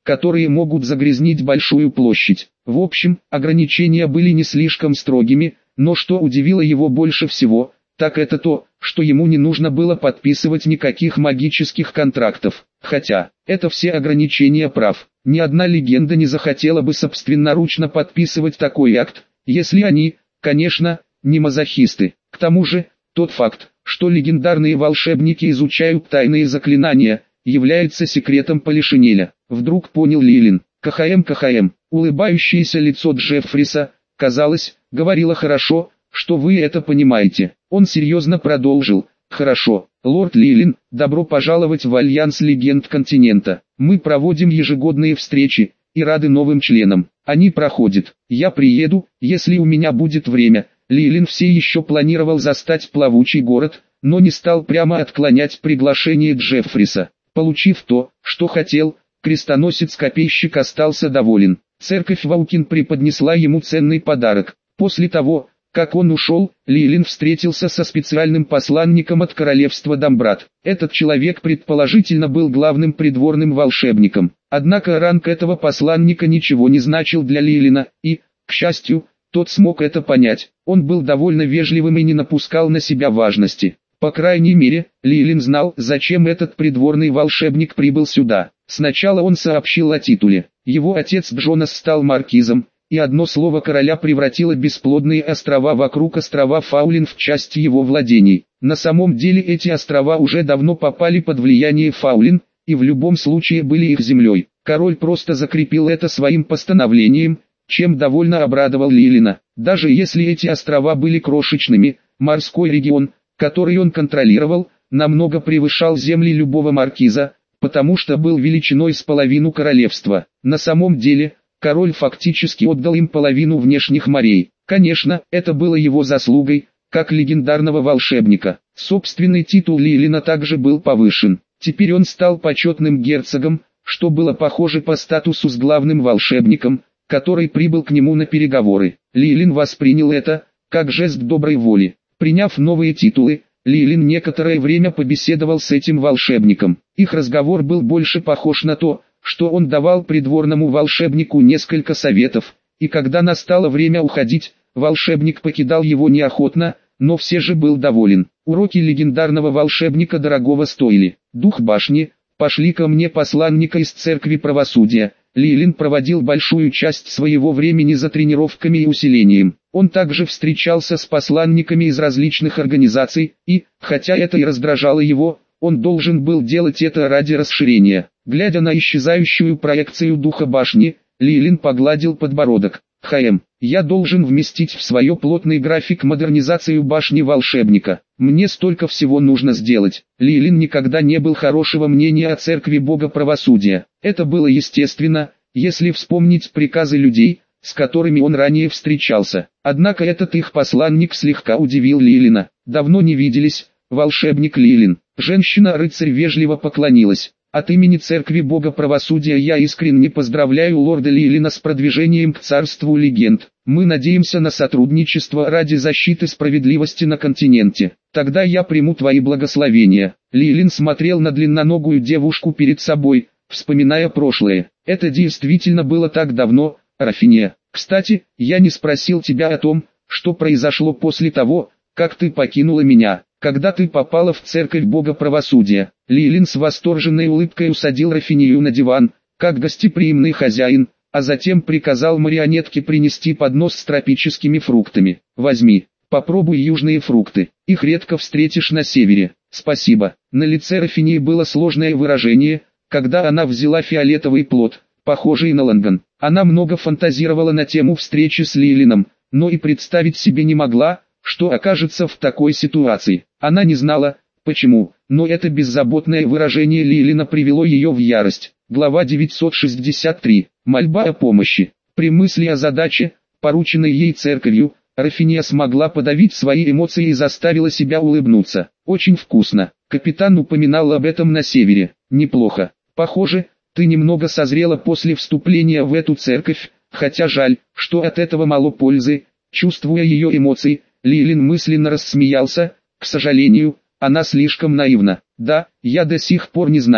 которые могут загрязнить большую площадь. В общем, ограничения были не слишком строгими, но что удивило его больше всего, так это то, что ему не нужно было подписывать никаких магических контрактов. Хотя, это все ограничения прав. Ни одна легенда не захотела бы собственноручно подписывать такой акт, если они, конечно, не мазохисты. К тому же, тот факт, что легендарные волшебники изучают тайные заклинания, является секретом Полишинеля. Вдруг понял Лилин. КХМ КХМ. Улыбающееся лицо Джеффриса, казалось, говорило хорошо, что вы это понимаете. Он серьезно продолжил. Хорошо, лорд Лилин, добро пожаловать в Альянс Легенд Континента. Мы проводим ежегодные встречи, и рады новым членам. Они проходят. Я приеду, если у меня будет время. Лилин все еще планировал застать плавучий город, но не стал прямо отклонять приглашение Джеффриса. Получив то, что хотел, крестоносец-копейщик остался доволен. Церковь Ваукин преподнесла ему ценный подарок. После того, как он ушел, Лилин встретился со специальным посланником от королевства Домбрат. Этот человек предположительно был главным придворным волшебником. Однако ранг этого посланника ничего не значил для Лилина, и, к счастью, тот смог это понять. Он был довольно вежливым и не напускал на себя важности. По крайней мере, Лилин знал, зачем этот придворный волшебник прибыл сюда. Сначала он сообщил о титуле. Его отец Джонас стал маркизом, и одно слово короля превратило бесплодные острова вокруг острова Фаулин в часть его владений. На самом деле эти острова уже давно попали под влияние Фаулин, и в любом случае были их землей. Король просто закрепил это своим постановлением, чем довольно обрадовал Лилина. Даже если эти острова были крошечными, морской регион, который он контролировал, намного превышал земли любого маркиза, потому что был величиной с половину королевства. На самом деле, король фактически отдал им половину внешних морей. Конечно, это было его заслугой, как легендарного волшебника. Собственный титул Лилина также был повышен. Теперь он стал почетным герцогом, что было похоже по статусу с главным волшебником, который прибыл к нему на переговоры. Лилин воспринял это, как жест доброй воли. Приняв новые титулы, Лилин некоторое время побеседовал с этим волшебником. Их разговор был больше похож на то, что он давал придворному волшебнику несколько советов, и когда настало время уходить, волшебник покидал его неохотно, но все же был доволен. Уроки легендарного волшебника дорогого стоили. Дух башни, пошли ко мне посланника из церкви правосудия. Лилин проводил большую часть своего времени за тренировками и усилением. Он также встречался с посланниками из различных организаций, и, хотя это и раздражало его, он должен был делать это ради расширения. Глядя на исчезающую проекцию духа башни, Лилин погладил подбородок. «ХМ, я должен вместить в свой плотный график модернизацию башни волшебника. Мне столько всего нужно сделать». Лилин никогда не был хорошего мнения о церкви бога правосудия. Это было естественно, если вспомнить приказы людей, с которыми он ранее встречался. Однако этот их посланник слегка удивил Лилина. «Давно не виделись, волшебник Лилин». Женщина-рыцарь вежливо поклонилась. «От имени Церкви Бога Правосудия я искренне поздравляю лорда Лилина с продвижением к царству легенд. Мы надеемся на сотрудничество ради защиты справедливости на континенте. Тогда я приму твои благословения». Лилин смотрел на длинноногую девушку перед собой, вспоминая прошлое. «Это действительно было так давно, Рафиния. Кстати, я не спросил тебя о том, что произошло после того, как ты покинула меня. Когда ты попала в церковь Бога Правосудия». Лилин с восторженной улыбкой усадил Рафинию на диван, как гостеприимный хозяин, а затем приказал марионетке принести поднос с тропическими фруктами. «Возьми, попробуй южные фрукты, их редко встретишь на севере». «Спасибо». На лице Рафинии было сложное выражение, когда она взяла фиолетовый плод, похожий на ланган. Она много фантазировала на тему встречи с Лилином, но и представить себе не могла, что окажется в такой ситуации. Она не знала, почему, но это беззаботное выражение Лилина привело ее в ярость. Глава девятьсот шестьдесят три. Мольба о помощи. При мысли о задаче, порученной ей церковью, Рафиния смогла подавить свои эмоции и заставила себя улыбнуться. «Очень вкусно. Капитан упоминал об этом на севере. Неплохо. Похоже, ты немного созрела после вступления в эту церковь, хотя жаль, что от этого мало пользы». Чувствуя ее эмоции, Лилин мысленно рассмеялся. К сожалению, она слишком наивна. «Да, я до сих пор не знаю,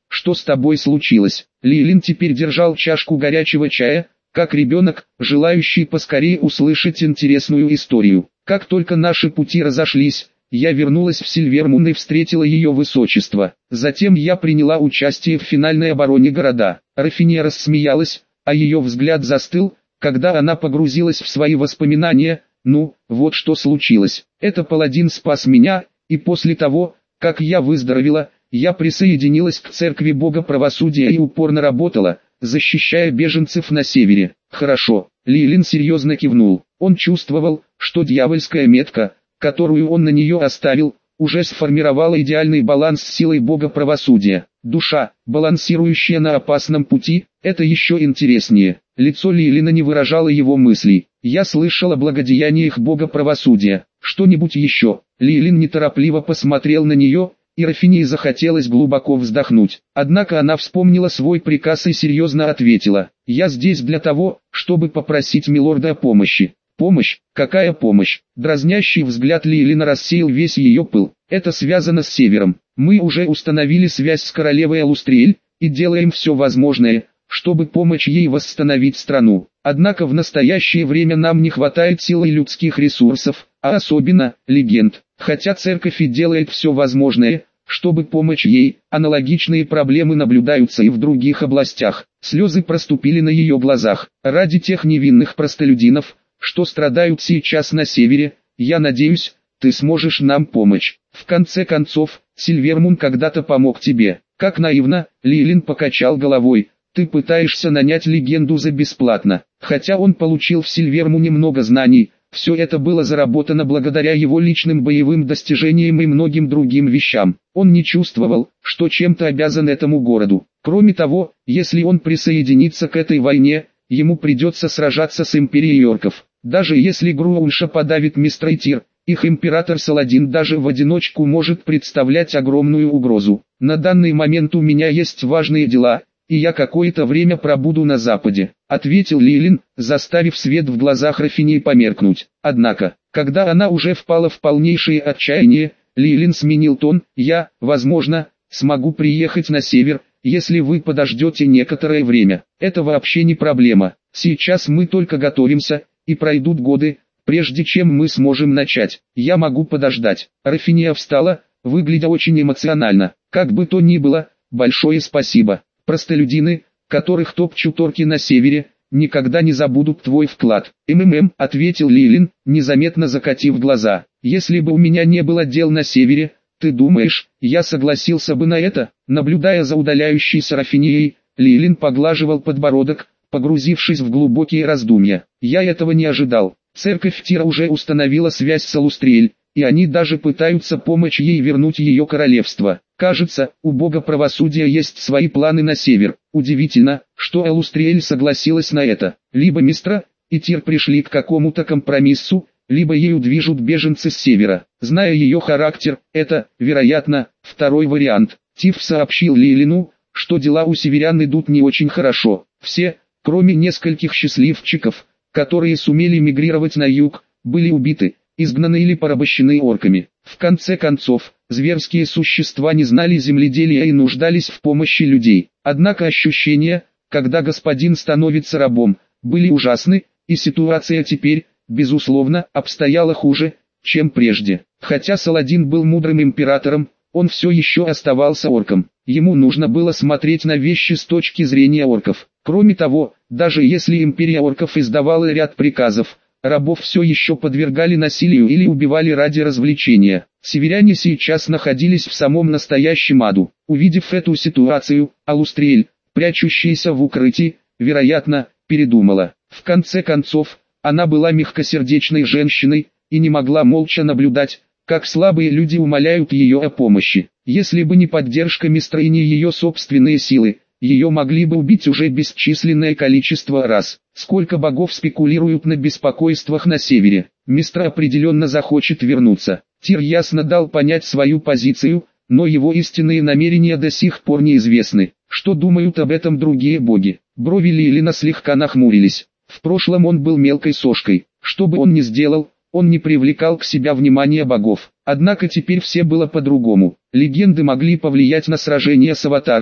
что с тобой случилось?» Лилин теперь держал чашку горячего чая, как ребенок, желающий поскорее услышать интересную историю. Как только наши пути разошлись, я вернулась в Сильвермун и встретила ее высочество. Затем я приняла участие в финальной обороне города. Рафиния рассмеялась, а ее взгляд застыл, когда она погрузилась в свои воспоминания. «Ну, вот что случилось. Это паладин спас меня, и после того, как я выздоровела, я присоединилась к церкви Бога Правосудия и упорно работала, защищая беженцев на севере». «Хорошо», — Лилин серьезно кивнул. Он чувствовал, что дьявольская метка, которую он на нее оставил, уже сформировала идеальный баланс с силой Бога Правосудия. Душа, балансирующая на опасном пути, это еще интереснее. Лицо Лилина не выражало его мыслей. «Я слышал о благодеяниях Бога Правосудия. Что-нибудь еще?» Лилин неторопливо посмотрел на нее, и Рафинии захотелось глубоко вздохнуть. Однако она вспомнила свой приказ и серьезно ответила: «Я здесь для того, чтобы попросить милорда о помощи». «Помощь? Какая помощь?» Дразнящий взгляд Лилина рассеял весь ее пыл. «Это связано с севером. Мы уже установили связь с королевой Алустриэль, и делаем все возможное, чтобы помочь ей восстановить страну. Однако в настоящее время нам не хватает сил и людских ресурсов, а особенно легенд. Хотя церковь и делает все возможное, чтобы помочь ей, аналогичные проблемы наблюдаются и в других областях». Слезы проступили на ее глазах. «Ради тех невинных простолюдинов, что страдают сейчас на севере, я надеюсь, ты сможешь нам помочь. В конце концов, Сильвермун когда-то помог тебе». «Как наивно», — Лилин покачал головой. «Ты пытаешься нанять легенду за бесплатно». Хотя он получил в Сильвермуне много знаний, все это было заработано благодаря его личным боевым достижениям и многим другим вещам. Он не чувствовал, что чем-то обязан этому городу. Кроме того, если он присоединится к этой войне, ему придется сражаться с империей орков. Даже если Груунша подавит Мистрейтир, их император Саладин даже в одиночку может представлять огромную угрозу. «На данный момент у меня есть важные дела, и я какое-то время пробуду на западе», — ответил Лилин, заставив свет в глазах Рафинии померкнуть. Однако, когда она уже впала в полнейшее отчаяние, Лилин сменил тон: «Я, возможно, смогу приехать на север, если вы подождете некоторое время. Это вообще не проблема. Сейчас мы только готовимся, и пройдут годы, прежде чем мы сможем начать. Я могу подождать». Рафиния встала, выглядя очень эмоционально. «Как бы то ни было, большое спасибо. Простолюдины, которых топчут орки на севере, никогда не забудут твой вклад». «МММ», — ответил Лилин, незаметно закатив глаза. «Если бы у меня не было дел на севере, ты думаешь, я согласился бы на это?» Наблюдая за удаляющейся Рафинией, Лилин поглаживал подбородок, погрузившись в глубокие раздумья. «Я этого не ожидал. Церковь Тира уже установила связь с Алустриэль, и они даже пытаются помочь ей вернуть ее королевство. Кажется, у Бога Правосудия есть свои планы на север. Удивительно, что Алустриэль согласилась на это. Либо Мистра и Тир пришли к какому-то компромиссу, либо ею движут беженцы с севера. Зная ее характер, это, вероятно, второй вариант». Тиф сообщил Лилину, что дела у северян идут не очень хорошо. Все, кроме нескольких счастливчиков, которые сумели мигрировать на юг, были убиты, изгнаны или порабощены орками. В конце концов, зверские существа не знали земледелия и нуждались в помощи людей. Однако ощущения, когда господин становится рабом, были ужасны, и ситуация теперь, безусловно, обстояла хуже, чем прежде. Хотя Саладин был мудрым императором, он все еще оставался орком. Ему нужно было смотреть на вещи с точки зрения орков. Кроме того, даже если империя орков издавала ряд приказов, рабов все еще подвергали насилию или убивали ради развлечения. Северяне сейчас находились в самом настоящем аду. Увидев эту ситуацию, Алустриэль, прячущаяся в укрытии, вероятно, передумала. В конце концов, она была мягкосердечной женщиной, и не могла молча наблюдать, как слабые люди умоляют ее о помощи. Если бы не поддержка Мистра и не ее собственные силы, ее могли бы убить уже бесчисленное количество раз. Сколько богов спекулируют на беспокойствах на севере. Мистра определенно захочет вернуться. Тир ясно дал понять свою позицию, но его истинные намерения до сих пор неизвестны. Что думают об этом другие боги? Брови Лилина слегка нахмурились. В прошлом он был мелкой сошкой. Что бы он ни сделал, он не привлекал к себе внимания богов. Однако теперь все было по-другому. Легенды могли повлиять на сражения с аватарами,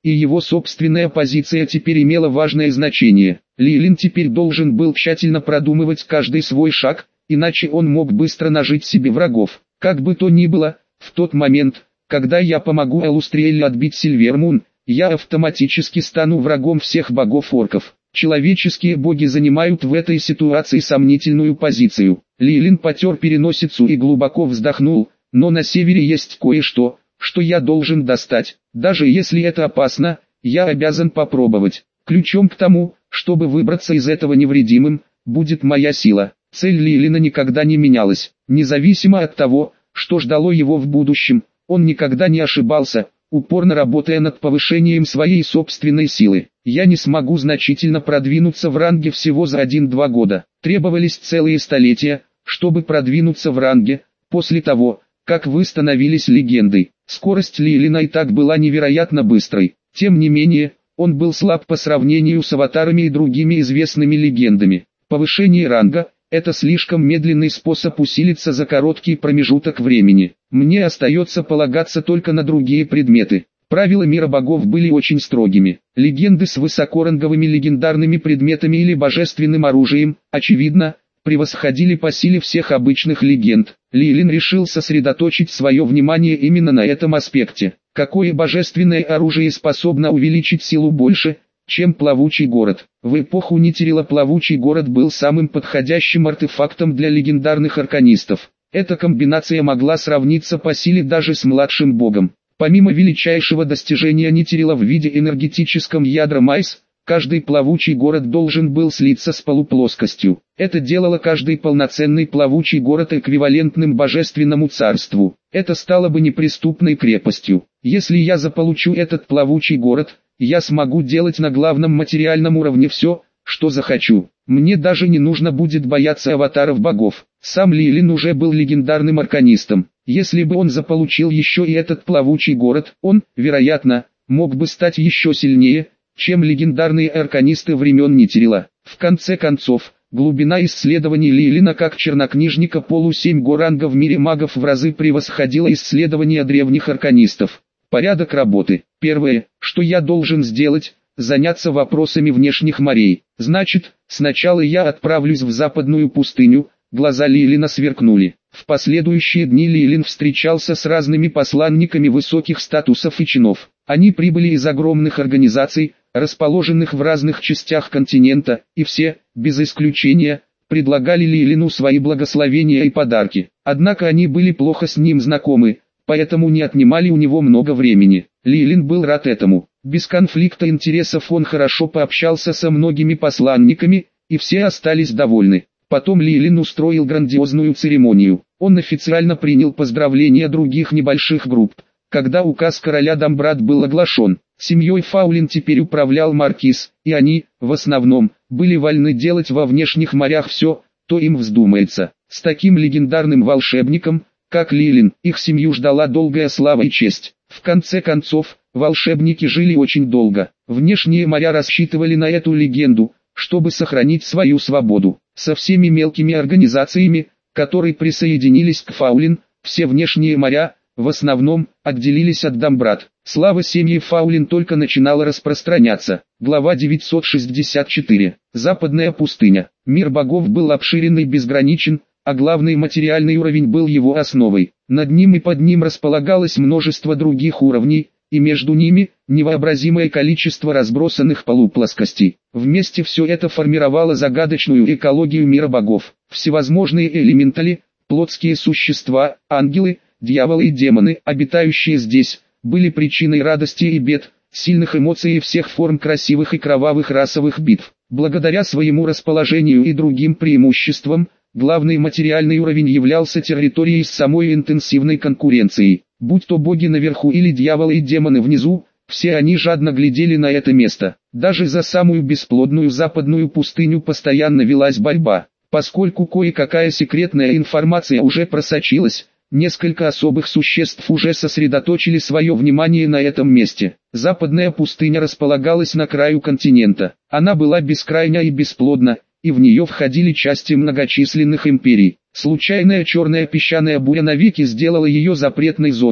и его собственная позиция теперь имела важное значение. Лилин теперь должен был тщательно продумывать каждый свой шаг, иначе он мог быстро нажить себе врагов. Как бы то ни было, в тот момент, когда я помогу Элустриэле отбить Сильвермун, я автоматически стану врагом всех богов-орков. Человеческие боги занимают в этой ситуации сомнительную позицию. Лилин потер переносицу и глубоко вздохнул, но на севере есть кое-что, что я должен достать. Даже если это опасно, я обязан попробовать. Ключом к тому, чтобы выбраться из этого невредимым, будет моя сила. Цель Лилина никогда не менялась. Независимо от того, что ждало его в будущем, он никогда не ошибался, упорно работая над повышением своей собственной силы. Я не смогу значительно продвинуться в ранге всего за один-два года. Требовались целые столетия, чтобы продвинуться в ранге, после того, как вы становились легендой. Скорость Лилина и так была невероятно быстрой. Тем не менее, он был слаб по сравнению с аватарами и другими известными легендами. Повышение ранга – это слишком медленный способ усилиться за короткий промежуток времени. Мне остается полагаться только на другие предметы. Правила мира богов были очень строгими. Легенды с высокоранговыми легендарными предметами или божественным оружием, очевидно, превосходили по силе всех обычных легенд. Лилин решил сосредоточить свое внимание именно на этом аспекте. Какое божественное оружие способно увеличить силу больше, чем плавучий город? В эпоху Нитирила плавучий город был самым подходящим артефактом для легендарных арканистов. Эта комбинация могла сравниться по силе даже с младшим богом. Помимо величайшего достижения Нитирила в виде энергетическом ядра Майс, каждый плавучий город должен был слиться с полуплоскостью. Это делало каждый полноценный плавучий город эквивалентным божественному царству. Это стало бы неприступной крепостью. Если я заполучу этот плавучий город, я смогу делать на главном материальном уровне все, что захочу. Мне даже не нужно будет бояться аватаров богов. Сам Лилин уже был легендарным арканистом. Если бы он заполучил еще и этот плавучий город, он, вероятно, мог бы стать еще сильнее, чем легендарные арканисты времен Нитирила. В конце концов, глубина исследований Лилина как чернокнижника полу семь горанга в мире магов в разы превосходила исследования древних арканистов. Порядок работы. Первое, что я должен сделать, заняться вопросами внешних морей. Значит, сначала я отправлюсь в западную пустыню. Глаза Лилина сверкнули. В последующие дни Лилин встречался с разными посланниками высоких статусов и чинов. Они прибыли из огромных организаций, расположенных в разных частях континента, и все, без исключения, предлагали Лилину свои благословения и подарки. Однако они были плохо с ним знакомы, поэтому не отнимали у него много времени. Лилин был рад этому. Без конфликта интересов он хорошо пообщался со многими посланниками, и все остались довольны. Потом Лилин устроил грандиозную церемонию. Он официально принял поздравления других небольших групп. Когда указ короля Дамбрат был оглашен, семьей Фаулин теперь управлял маркиз, и они, в основном, были вольны делать во внешних морях все, что им вздумается. С таким легендарным волшебником, как Лилин, их семью ждала долгая слава и честь. В конце концов, волшебники жили очень долго. Внешние моря рассчитывали на эту легенду, чтобы сохранить свою свободу. Со всеми мелкими организациями, которые присоединились к Фаулин, все внешние моря, в основном, отделились от Дамбрат. Слава семьи Фаулин только начинала распространяться. Глава девятьсот шестьдесят четыре. Западная пустыня. Мир богов был обширен и безграничен, а главный материальный уровень был его основой. Над ним и под ним располагалось множество других уровней, и между ними невообразимое количество разбросанных полуплоскостей. Вместе все это формировало загадочную экологию мира богов. Всевозможные элементали, плотские существа, ангелы, дьяволы и демоны, обитающие здесь, были причиной радости и бед, сильных эмоций и всех форм красивых и кровавых расовых битв. Благодаря своему расположению и другим преимуществам, главный материальный уровень являлся территорией с самой интенсивной конкуренцией. Будь то боги наверху или дьяволы и демоны внизу, все они жадно глядели на это место. Даже за самую бесплодную западную пустыню постоянно велась борьба. Поскольку кое-какая секретная информация уже просочилась, несколько особых существ уже сосредоточили свое внимание на этом месте. Западная пустыня располагалась на краю континента. Она была бескрайня и бесплодна, и в нее входили части многочисленных империй. Случайная черная песчаная буря навеки сделала ее запретной зоной,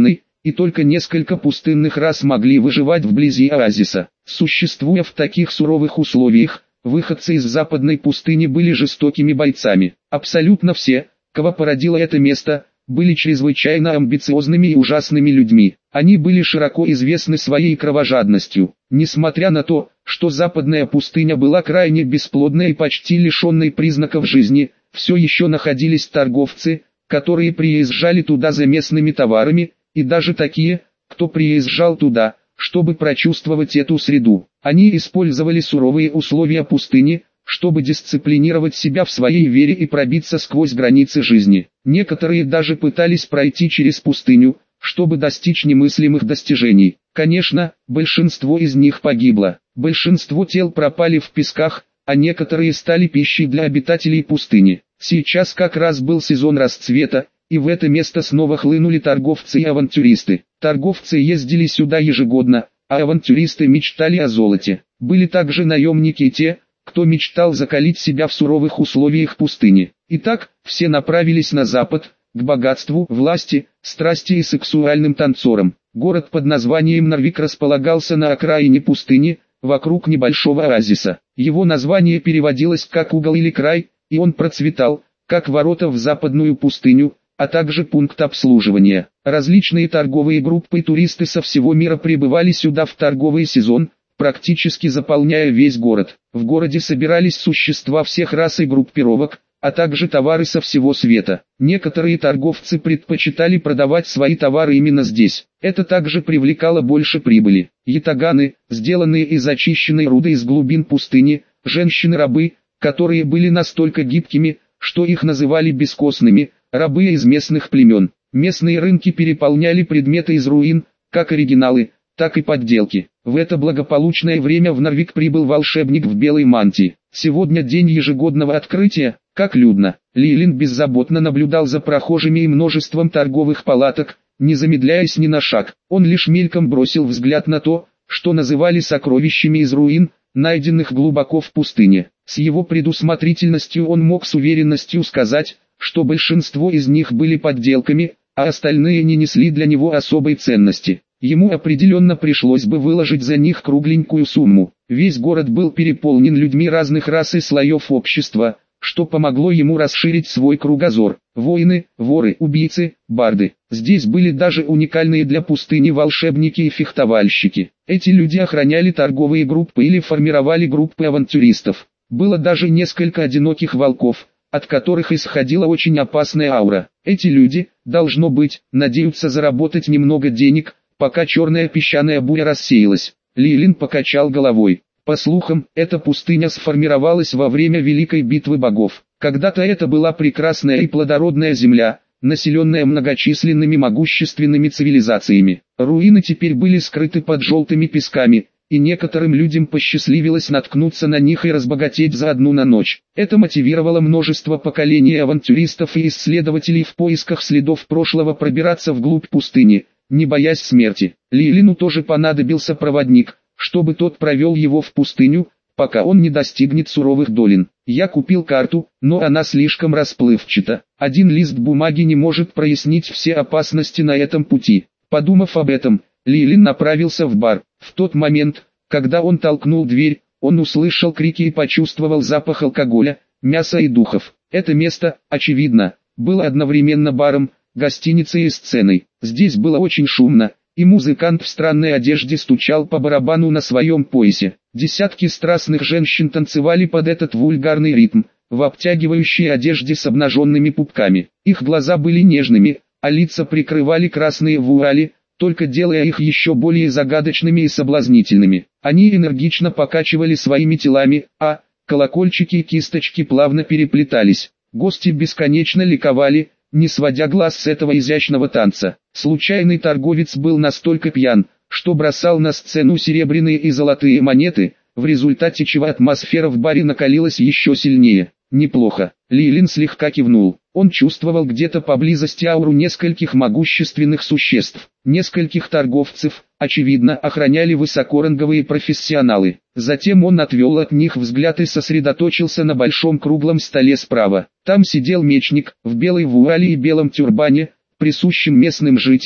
и только несколько пустынных рас могли выживать вблизи оазиса. Существуя в таких суровых условиях, выходцы из западной пустыни были жестокими бойцами. Абсолютно все, кого породило это место, были чрезвычайно амбициозными и ужасными людьми. Они были широко известны своей кровожадностью. Несмотря на то, что западная пустыня была крайне бесплодной и почти лишенной признаков жизни, все еще находились торговцы, которые приезжали туда за местными товарами, и даже такие, кто приезжал туда, чтобы прочувствовать эту среду. Они использовали суровые условия пустыни, чтобы дисциплинировать себя в своей вере и пробиться сквозь границы жизни. Некоторые даже пытались пройти через пустыню, чтобы достичь немыслимых достижений. Конечно, большинство из них погибло. Большинство тел пропали в песках, а некоторые стали пищей для обитателей пустыни. Сейчас как раз был сезон расцвета, и в это место снова хлынули торговцы и авантюристы. Торговцы ездили сюда ежегодно, а авантюристы мечтали о золоте. Были также наемники и те, кто мечтал закалить себя в суровых условиях пустыни. Итак, все направились на запад, к богатству, власти, страсти и сексуальным танцорам. Город под названием Нарвик располагался на окраине пустыни, вокруг небольшого оазиса. Его название переводилось как «угол» или «край», и он процветал, как ворота в западную пустыню, а также пункт обслуживания. Различные торговые группы и туристы со всего мира прибывали сюда в торговый сезон, практически заполняя весь город. В городе собирались существа всех рас и группировок, а также товары со всего света. Некоторые торговцы предпочитали продавать свои товары именно здесь. Это также привлекало больше прибыли. Ятаганы, сделанные из очищенной руды из глубин пустыни, женщины-рабы, которые были настолько гибкими, что их называли бескостными, рабы из местных племен. Местные рынки переполняли предметы из руин, как оригиналы, так и подделки. В это благополучное время в Нарвик прибыл волшебник в белой мантии. Сегодня день ежегодного открытия, как людно. Лилин беззаботно наблюдал за прохожими и множеством торговых палаток, не замедляясь ни на шаг. Он лишь мельком бросил взгляд на то, что называли сокровищами из руин, найденных глубоко в пустыне. С его предусмотрительностью он мог с уверенностью сказать, что большинство из них были подделками, а остальные не несли для него особой ценности. Ему определенно пришлось бы выложить за них кругленькую сумму. Весь город был переполнен людьми разных рас и слоев общества, что помогло ему расширить свой кругозор. Воины, воры, убийцы, барды. Здесь были даже уникальные для пустыни волшебники и фехтовальщики. Эти люди охраняли торговые группы или формировали группы авантюристов. Было даже несколько одиноких волков, от которых исходила очень опасная аура. Эти люди, должно быть, надеются заработать немного денег, пока черная песчаная буря рассеялась. Лилин покачал головой. По слухам, эта пустыня сформировалась во время Великой битвы богов. Когда-то это была прекрасная и плодородная земля, населенная многочисленными могущественными цивилизациями. Руины теперь были скрыты под желтыми песками, и некоторым людям посчастливилось наткнуться на них и разбогатеть за одну на ночь. Это мотивировало множество поколений авантюристов и исследователей в поисках следов прошлого пробираться вглубь пустыни, не боясь смерти. Лилину тоже понадобился проводник, чтобы тот провел его в пустыню, пока он не достигнет суровых долин. Я купил карту, но она слишком расплывчата. Один лист бумаги не может прояснить все опасности на этом пути. Подумав об этом, Лилин направился в бар. В тот момент, когда он толкнул дверь, он услышал крики и почувствовал запах алкоголя, мяса и духов. Это место, очевидно, было одновременно баром, гостиницей и сценой. Здесь было очень шумно, и музыкант в странной одежде стучал по барабану на своем поясе. Десятки страстных женщин танцевали под этот вульгарный ритм, в обтягивающей одежде с обнаженными пупками. Их глаза были нежными, а лица прикрывали красные вуали, только делая их еще более загадочными и соблазнительными. Они энергично покачивали своими телами, а колокольчики и кисточки плавно переплетались. Гости бесконечно ликовали, не сводя глаз с этого изящного танца. Случайный торговец был настолько пьян, что бросал на сцену серебряные и золотые монеты, в результате чего атмосфера в баре накалилась еще сильнее. Неплохо. Лилин слегка кивнул. Он чувствовал где-то поблизости ауру нескольких могущественных существ. Нескольких торговцев, очевидно, охраняли высокоранговые профессионалы. Затем он отвел от них взгляд и сосредоточился на большом круглом столе справа. Там сидел мечник, в белой вуале и белом тюрбане, присущим местным жителям,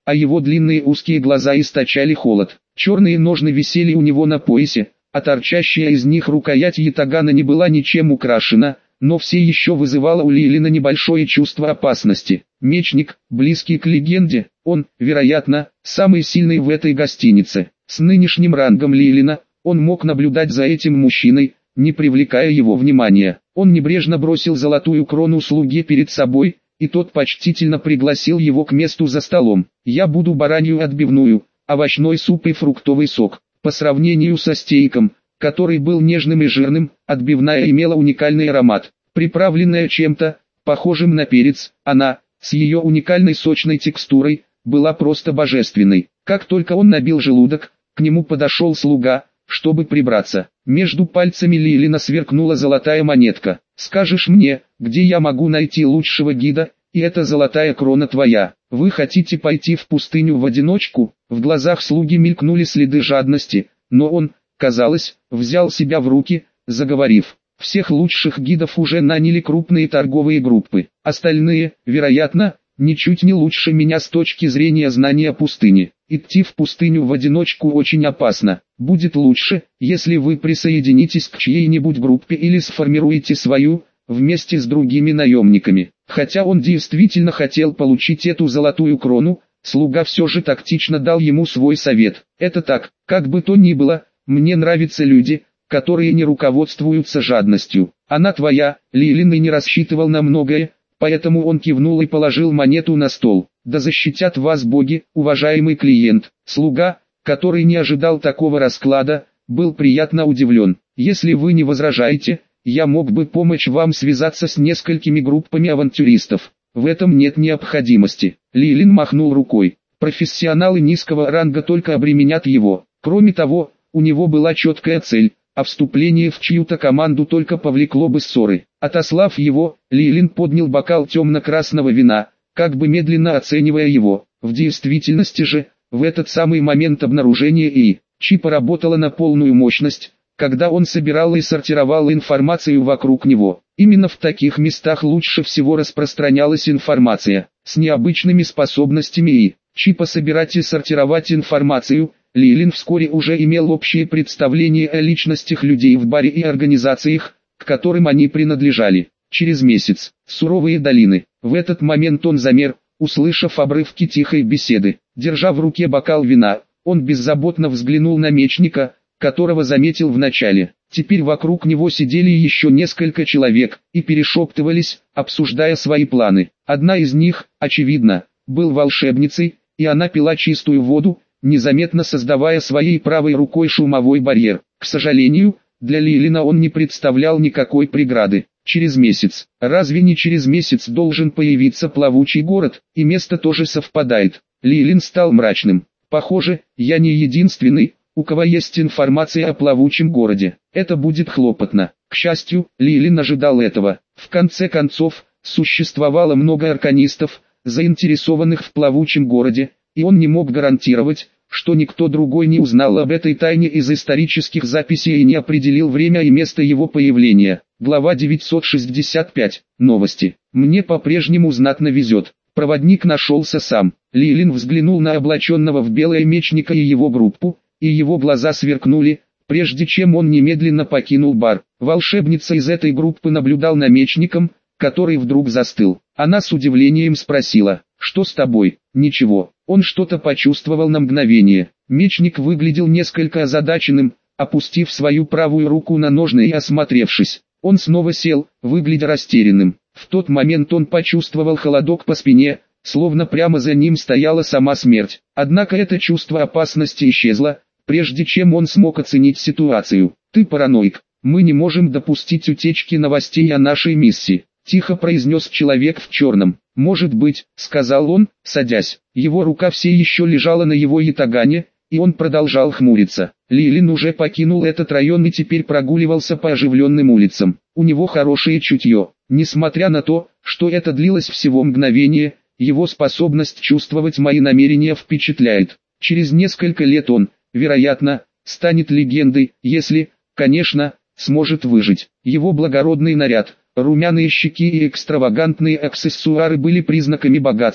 а его длинные узкие глаза источали холод. Черные ножны висели у него на поясе, а торчащая из них рукоять ятагана не была ничем украшена, но все еще вызывала у Лейлина небольшое чувство опасности. Мечник, близкий к легенде, он, вероятно, самый сильный в этой гостинице. С нынешним рангом Лейлина, он мог наблюдать за этим мужчиной, не привлекая его внимания. Он небрежно бросил золотую крону слуге перед собой, и тот почтительно пригласил его к месту за столом. «Я буду баранью отбивную, овощной суп и фруктовый сок». По сравнению со стейком, который был нежным и жирным, отбивная имела уникальный аромат. Приправленная чем-то, похожим на перец, она, с ее уникальной сочной текстурой, была просто божественной. Как только он набил желудок, к нему подошел слуга, чтобы прибраться. Между пальцами Лейлина сверкнула золотая монетка. «Скажешь мне, где я могу найти лучшего гида, и эта золотая крона твоя. Вы хотите пойти в пустыню в одиночку?» В глазах слуги мелькнули следы жадности, но он, казалось, взял себя в руки, заговорив. «Всех лучших гидов уже наняли крупные торговые группы. Остальные, вероятно, ничуть не лучше меня с точки зрения знания пустыни. Идти в пустыню в одиночку очень опасно. Будет лучше, если вы присоединитесь к чьей-нибудь группе или сформируете свою, вместе с другими наемниками». Хотя он действительно хотел получить эту золотую крону, слуга все же тактично дал ему свой совет. «Это так, как бы то ни было, мне нравятся люди, которые не руководствуются жадностью. Она твоя». Лейлин и не рассчитывал на многое, поэтому он кивнул и положил монету на стол. «Да защитят вас боги, уважаемый клиент». Слуга, который не ожидал такого расклада, был приятно удивлен. «Если вы не возражаете, я мог бы помочь вам связаться с несколькими группами авантюристов. В этом нет необходимости». Лейлин махнул рукой. Профессионалы низкого ранга только обременят его. Кроме того, у него была четкая цель, а вступление в чью-то команду только повлекло бы ссоры. Отослав его, Лейлин поднял бокал темно-красного вина, как бы медленно оценивая его. В действительности же, в этот самый момент обнаружения И. Чи поработала на полную мощность, когда он собирал и сортировал информацию вокруг него. Именно в таких местах лучше всего распространялась информация. С необычными способностями И. Чи собирать и сортировать информацию, Лейлин вскоре уже имел общее представление о личностях людей в баре и организациях, к которым они принадлежали. Через месяц, суровые долины. В этот момент он замер, услышав обрывки тихой беседы. Держа в руке бокал вина, он беззаботно взглянул на мечника, которого заметил в начале. Теперь вокруг него сидели еще несколько человек и перешептывались, обсуждая свои планы. Одна из них, очевидно, был волшебницей, и она пила чистую воду, незаметно создавая своей правой рукой шумовой барьер. К сожалению, для Лейлина он не представлял никакой преграды. Через месяц, разве не через месяц должен появиться плавучий город, и место тоже совпадает. Лейлин стал мрачным. Похоже, я не единственный, у кого есть информация о плавучем городе. Это будет хлопотно. К счастью, Лейлин ожидал этого. В конце концов, существовало много арканистов, заинтересованных в плавучем городе, и он не мог гарантировать, что никто другой не узнал об этой тайне из исторических записей и не определил время и место его появления. Глава девятьсот шестьдесят пять. Новости. Мне по-прежнему знатно везет. Проводник нашелся сам. Лейлин взглянул на облаченного в белое мечника и его группу, и его глаза сверкнули, прежде чем он немедленно покинул бар. Волшебница из этой группы наблюдал на мечником, который вдруг застыл. Она с удивлением спросила: «Что с тобой?» «Ничего». Он что-то почувствовал на мгновение. Мечник выглядел несколько озадаченным, опустив свою правую руку на ножны и осмотревшись. Он снова сел, выглядя растерянным. В тот момент он почувствовал холодок по спине, словно прямо за ним стояла сама смерть. Однако это чувство опасности исчезло, прежде чем он смог оценить ситуацию. «Ты параноик. Мы не можем допустить утечки новостей о нашей миссии», — тихо произнес человек в черном. «Может быть», — сказал он, садясь. Его рука все еще лежала на его ятагане, и он продолжал хмуриться. Лейлин уже покинул этот район и теперь прогуливался по оживленным улицам. У него хорошее чутье. Несмотря на то, что это длилось всего мгновение, его способность чувствовать мои намерения впечатляет. Через несколько лет он, вероятно, станет легендой, если, конечно, сможет выжить. Его благородный наряд, румяные щеки и экстравагантные аксессуары были признаками богатства,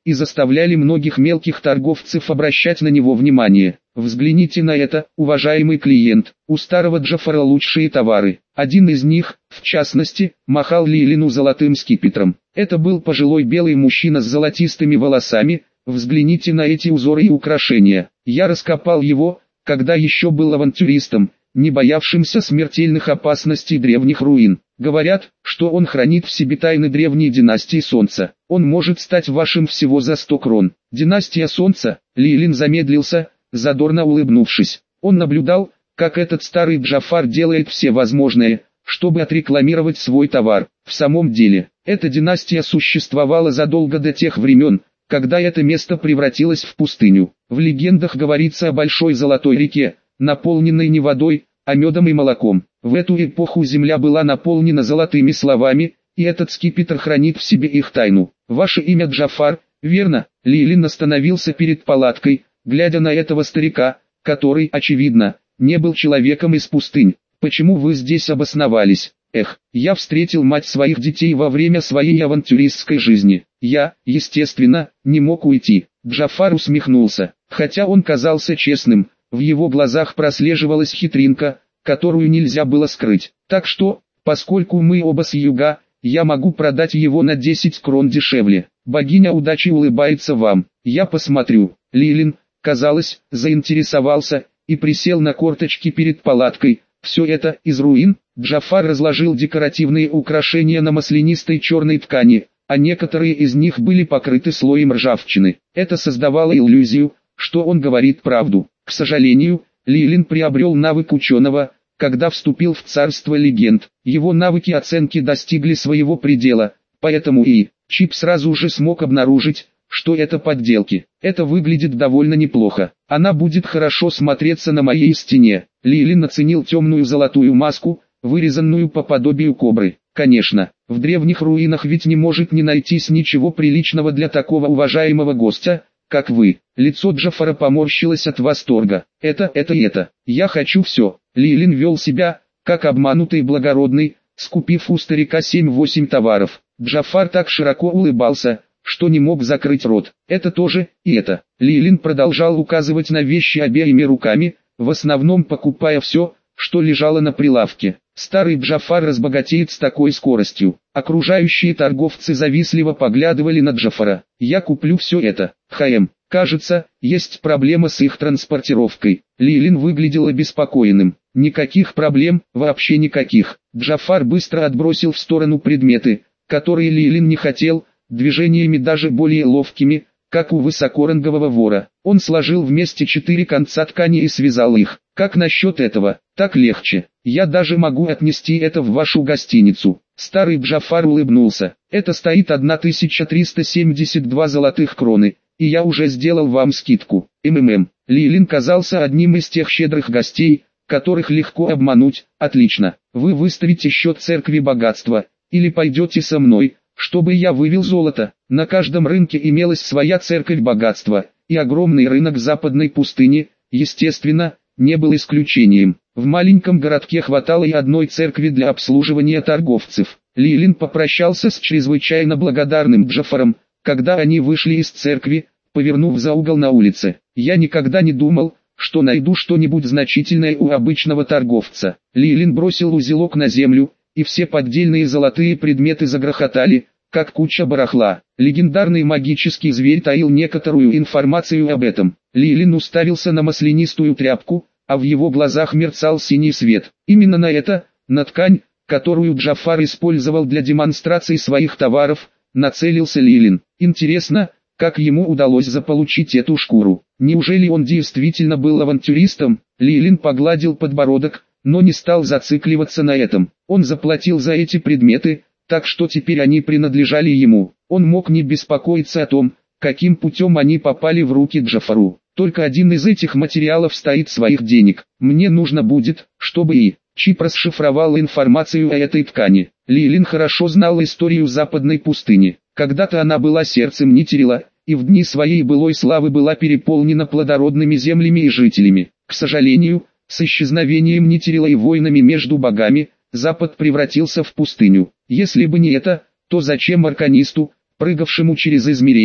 и заставляли многих мелких торговцев обращать на него внимание. Взгляните на это, уважаемый клиент, у старого Джафара лучшие товары. Один из них, в частности, махал Лилину золотым скипетром. Это был пожилой белый мужчина с золотистыми волосами. Взгляните на эти узоры и украшения. Я раскопал его, когда еще был авантюристом, не боявшимся смертельных опасностей древних руин. Говорят, что он хранит в себе тайны древней династии Солнца. Он может стать вашим всего за сто крон. Династия Солнца. Лилин замедлился, задорно улыбнувшись. Он наблюдал, как этот старый Джафар делает все возможное, чтобы отрекламировать свой товар. В самом деле, эта династия существовала задолго до тех времен, когда это место превратилось в пустыню. В легендах говорится о большой золотой реке, наполненной не водой, а медом и молоком. В эту эпоху земля была наполнена золотыми словами, и этот скипетр хранит в себе их тайну. Ваше имя Джафар, верно? Лилин остановился перед палаткой, глядя на этого старика, который, очевидно, не был человеком из пустынь. Почему вы здесь обосновались? Эх, я встретил мать своих детей во время своей авантюристской жизни. Я, естественно, не мог уйти. Джафар усмехнулся. Хотя он казался честным, в его глазах прослеживалась хитринка, которую нельзя было скрыть. Так что, поскольку мы оба с юга, я могу продать его на десять крон дешевле. Богиня удачи улыбается вам. Я посмотрю. Лилин, казалось, заинтересовался и присел на корточки перед палаткой. Все это из руин. Джафар разложил декоративные украшения на маслянистой черной ткани, а некоторые из них были покрыты слоем ржавчины. Это создавало иллюзию, что он говорит правду. К сожалению, Лилин приобрел навык ученого, когда вступил в царство легенд. Его навыки оценки достигли своего предела, поэтому и Чип сразу же смог обнаружить, что это подделки. Это выглядит довольно неплохо. Она будет хорошо смотреться на моей стене. Лилин оценил темную золотую маску, вырезанную по подобию кобры. Конечно, в древних руинах ведь не может не найтись ничего приличного для такого уважаемого гостя, как вы. Лицо Джафара поморщилось от восторга. Это, это и это. Я хочу все. Лилин вел себя, как обманутый благородный, скупив у старика семь-восемь товаров. Джафар так широко улыбался, что не мог закрыть рот. Это тоже, и это. Лилин продолжал указывать на вещи обеими руками, в основном покупая все, что лежало на прилавке. Старый Джафар разбогатеет с такой скоростью. Окружающие торговцы завистливо поглядывали на Джафара. Я куплю все это. Хаем, кажется, есть проблема с их транспортировкой. Лилин выглядел обеспокоенным. Никаких проблем, вообще никаких. Джафар быстро отбросил в сторону предметы, которые Лилин не хотел, движениями даже более ловкими, как у высокорангового вора. Он сложил вместе четыре конца ткани и связал их. Как насчет этого? Так легче. Я даже могу отнести это в вашу гостиницу. Старый Джафар улыбнулся. Это стоит тысяча триста семьдесят два золотых кроны, и я уже сделал вам скидку. МММ. Лилин казался одним из тех щедрых гостей, которых легко обмануть. Отлично. Вы выставите счет церкви богатства, или пойдете со мной, чтобы я вывел золото. На каждом рынке имелась своя церковь богатства, и огромный рынок западной пустыни, естественно, не был исключением. В маленьком городке хватало и одной церкви для обслуживания торговцев. Лилин попрощался с чрезвычайно благодарным Джафаром, когда они вышли из церкви, повернув за угол на улице. Я никогда не думал, что найду что-нибудь значительное у обычного торговца. Лилин бросил узелок на землю, и все поддельные золотые предметы загрохотали, как куча барахла. Легендарный магический зверь таил некоторую информацию об этом. Лилин уставился на маслянистую тряпку, а в его глазах мерцал синий свет. Именно на это, на ткань, которую Джафар использовал для демонстрации своих товаров, нацелился Лилин. Интересно, как ему удалось заполучить эту шкуру. Неужели он действительно был авантюристом? Лилин погладил подбородок, но не стал зацикливаться на этом. Он заплатил за эти предметы, так что теперь они принадлежали ему. Он мог не беспокоиться о том, каким путем они попали в руки Джафару. Только один из этих материалов стоит своих денег. Мне нужно будет, чтобы и Чип расшифровал информацию о этой ткани. Лилин хорошо знал историю западной пустыни. Когда-то она была сердцем Нитерила, и в дни своей былой славы была переполнена плодородными землями и жителями. К сожалению, с исчезновением Нитерила и войнами между богами, Запад превратился в пустыню. Если бы не это, то зачем арканисту, прыгавшему через измерения,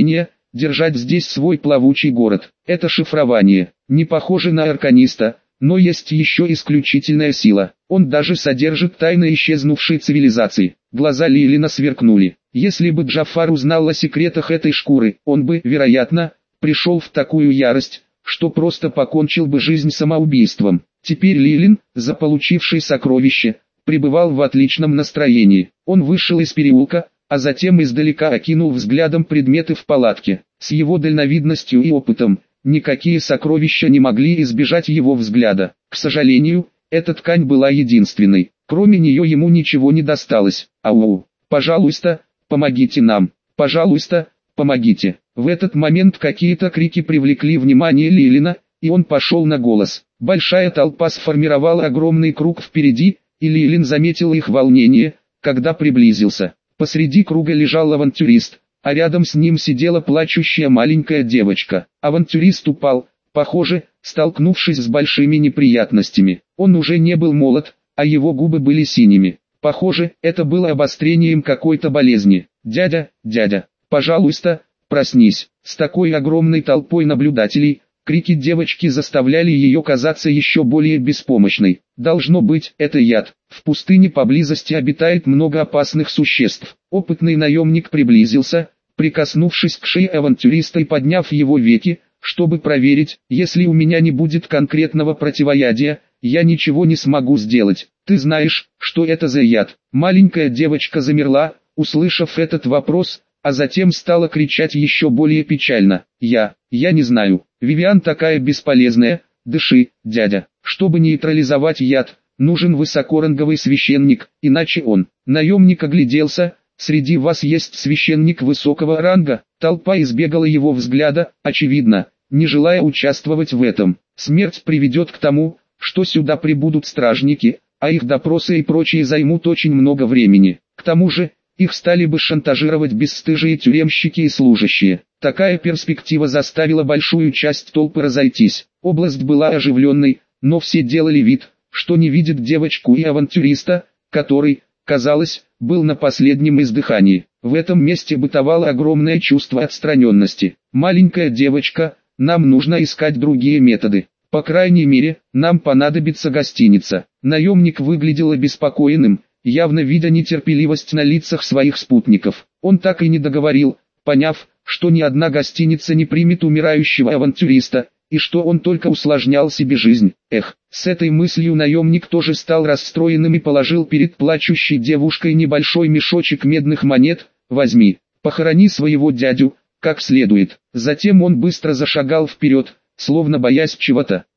держать здесь свой плавучий город. Это шифрование. Не похоже на арканиста, но есть еще исключительная сила. Он даже содержит тайны исчезнувшей цивилизации. Глаза Лилина сверкнули. Если бы Джафар узнал о секретах этой шкуры, он бы, вероятно, пришел в такую ярость, что просто покончил бы жизнь самоубийством. Теперь Лилин, заполучивший сокровище, пребывал в отличном настроении. Он вышел из переулка, а затем издалека окинул взглядом предметы в палатке. С его дальновидностью и опытом, никакие сокровища не могли избежать его взгляда. К сожалению, эта ткань была единственной. Кроме нее ему ничего не досталось. Ау! Пожалуйста, помогите нам! Пожалуйста, помогите! В этот момент какие-то крики привлекли внимание Лилина, и он пошел на голос. Большая толпа сформировала огромный круг впереди, и Лилин заметил их волнение, когда приблизился. Посреди круга лежал авантюрист, а рядом с ним сидела плачущая маленькая девочка. Авантюрист упал, похоже, столкнувшись с большими неприятностями. Он уже не был молод, а его губы были синими. Похоже, это было обострением какой-то болезни. «Дядя, дядя, пожалуйста, проснись!» С такой огромной толпой наблюдателей, крики девочки заставляли ее казаться еще более беспомощной. Должно быть, это яд. В пустыне поблизости обитает много опасных существ. Опытный наемник приблизился, прикоснувшись к шее авантюриста и подняв его веки, чтобы проверить, если у меня не будет конкретного противоядия, я ничего не смогу сделать. Ты знаешь, что это за яд? Маленькая девочка замерла, услышав этот вопрос, а затем стала кричать еще более печально. Я, я не знаю. Вивиан такая бесполезная. Дыши, дядя. Чтобы нейтрализовать яд, нужен высокоранговый священник, иначе он. Наемник огляделся. Среди вас есть священник высокого ранга. Толпа избегала его взгляда, очевидно, не желая участвовать в этом. Смерть приведет к тому, что сюда прибудут стражники, а их допросы и прочие займут очень много времени. К тому же, их стали бы шантажировать бесстыжие тюремщики и служащие. Такая перспектива заставила большую часть толпы разойтись. Область была оживленной, но все делали вид, что не видят девочку и авантюриста, который, казалось, был на последнем издыхании. В этом месте бытовало огромное чувство отстраненности. «Маленькая девочка, нам нужно искать другие методы. По крайней мере, нам понадобится гостиница». Наемник выглядел обеспокоенным, явно видя нетерпеливость на лицах своих спутников. Он так и не договорил, поняв, что ни одна гостиница не примет умирающего авантюриста, и что он только усложнял себе жизнь. Эх, с этой мыслью наемник тоже стал расстроенным и положил перед плачущей девушкой небольшой мешочек медных монет. «Возьми, похорони своего дядю, как следует». Затем он быстро зашагал вперед, словно боясь чего-то.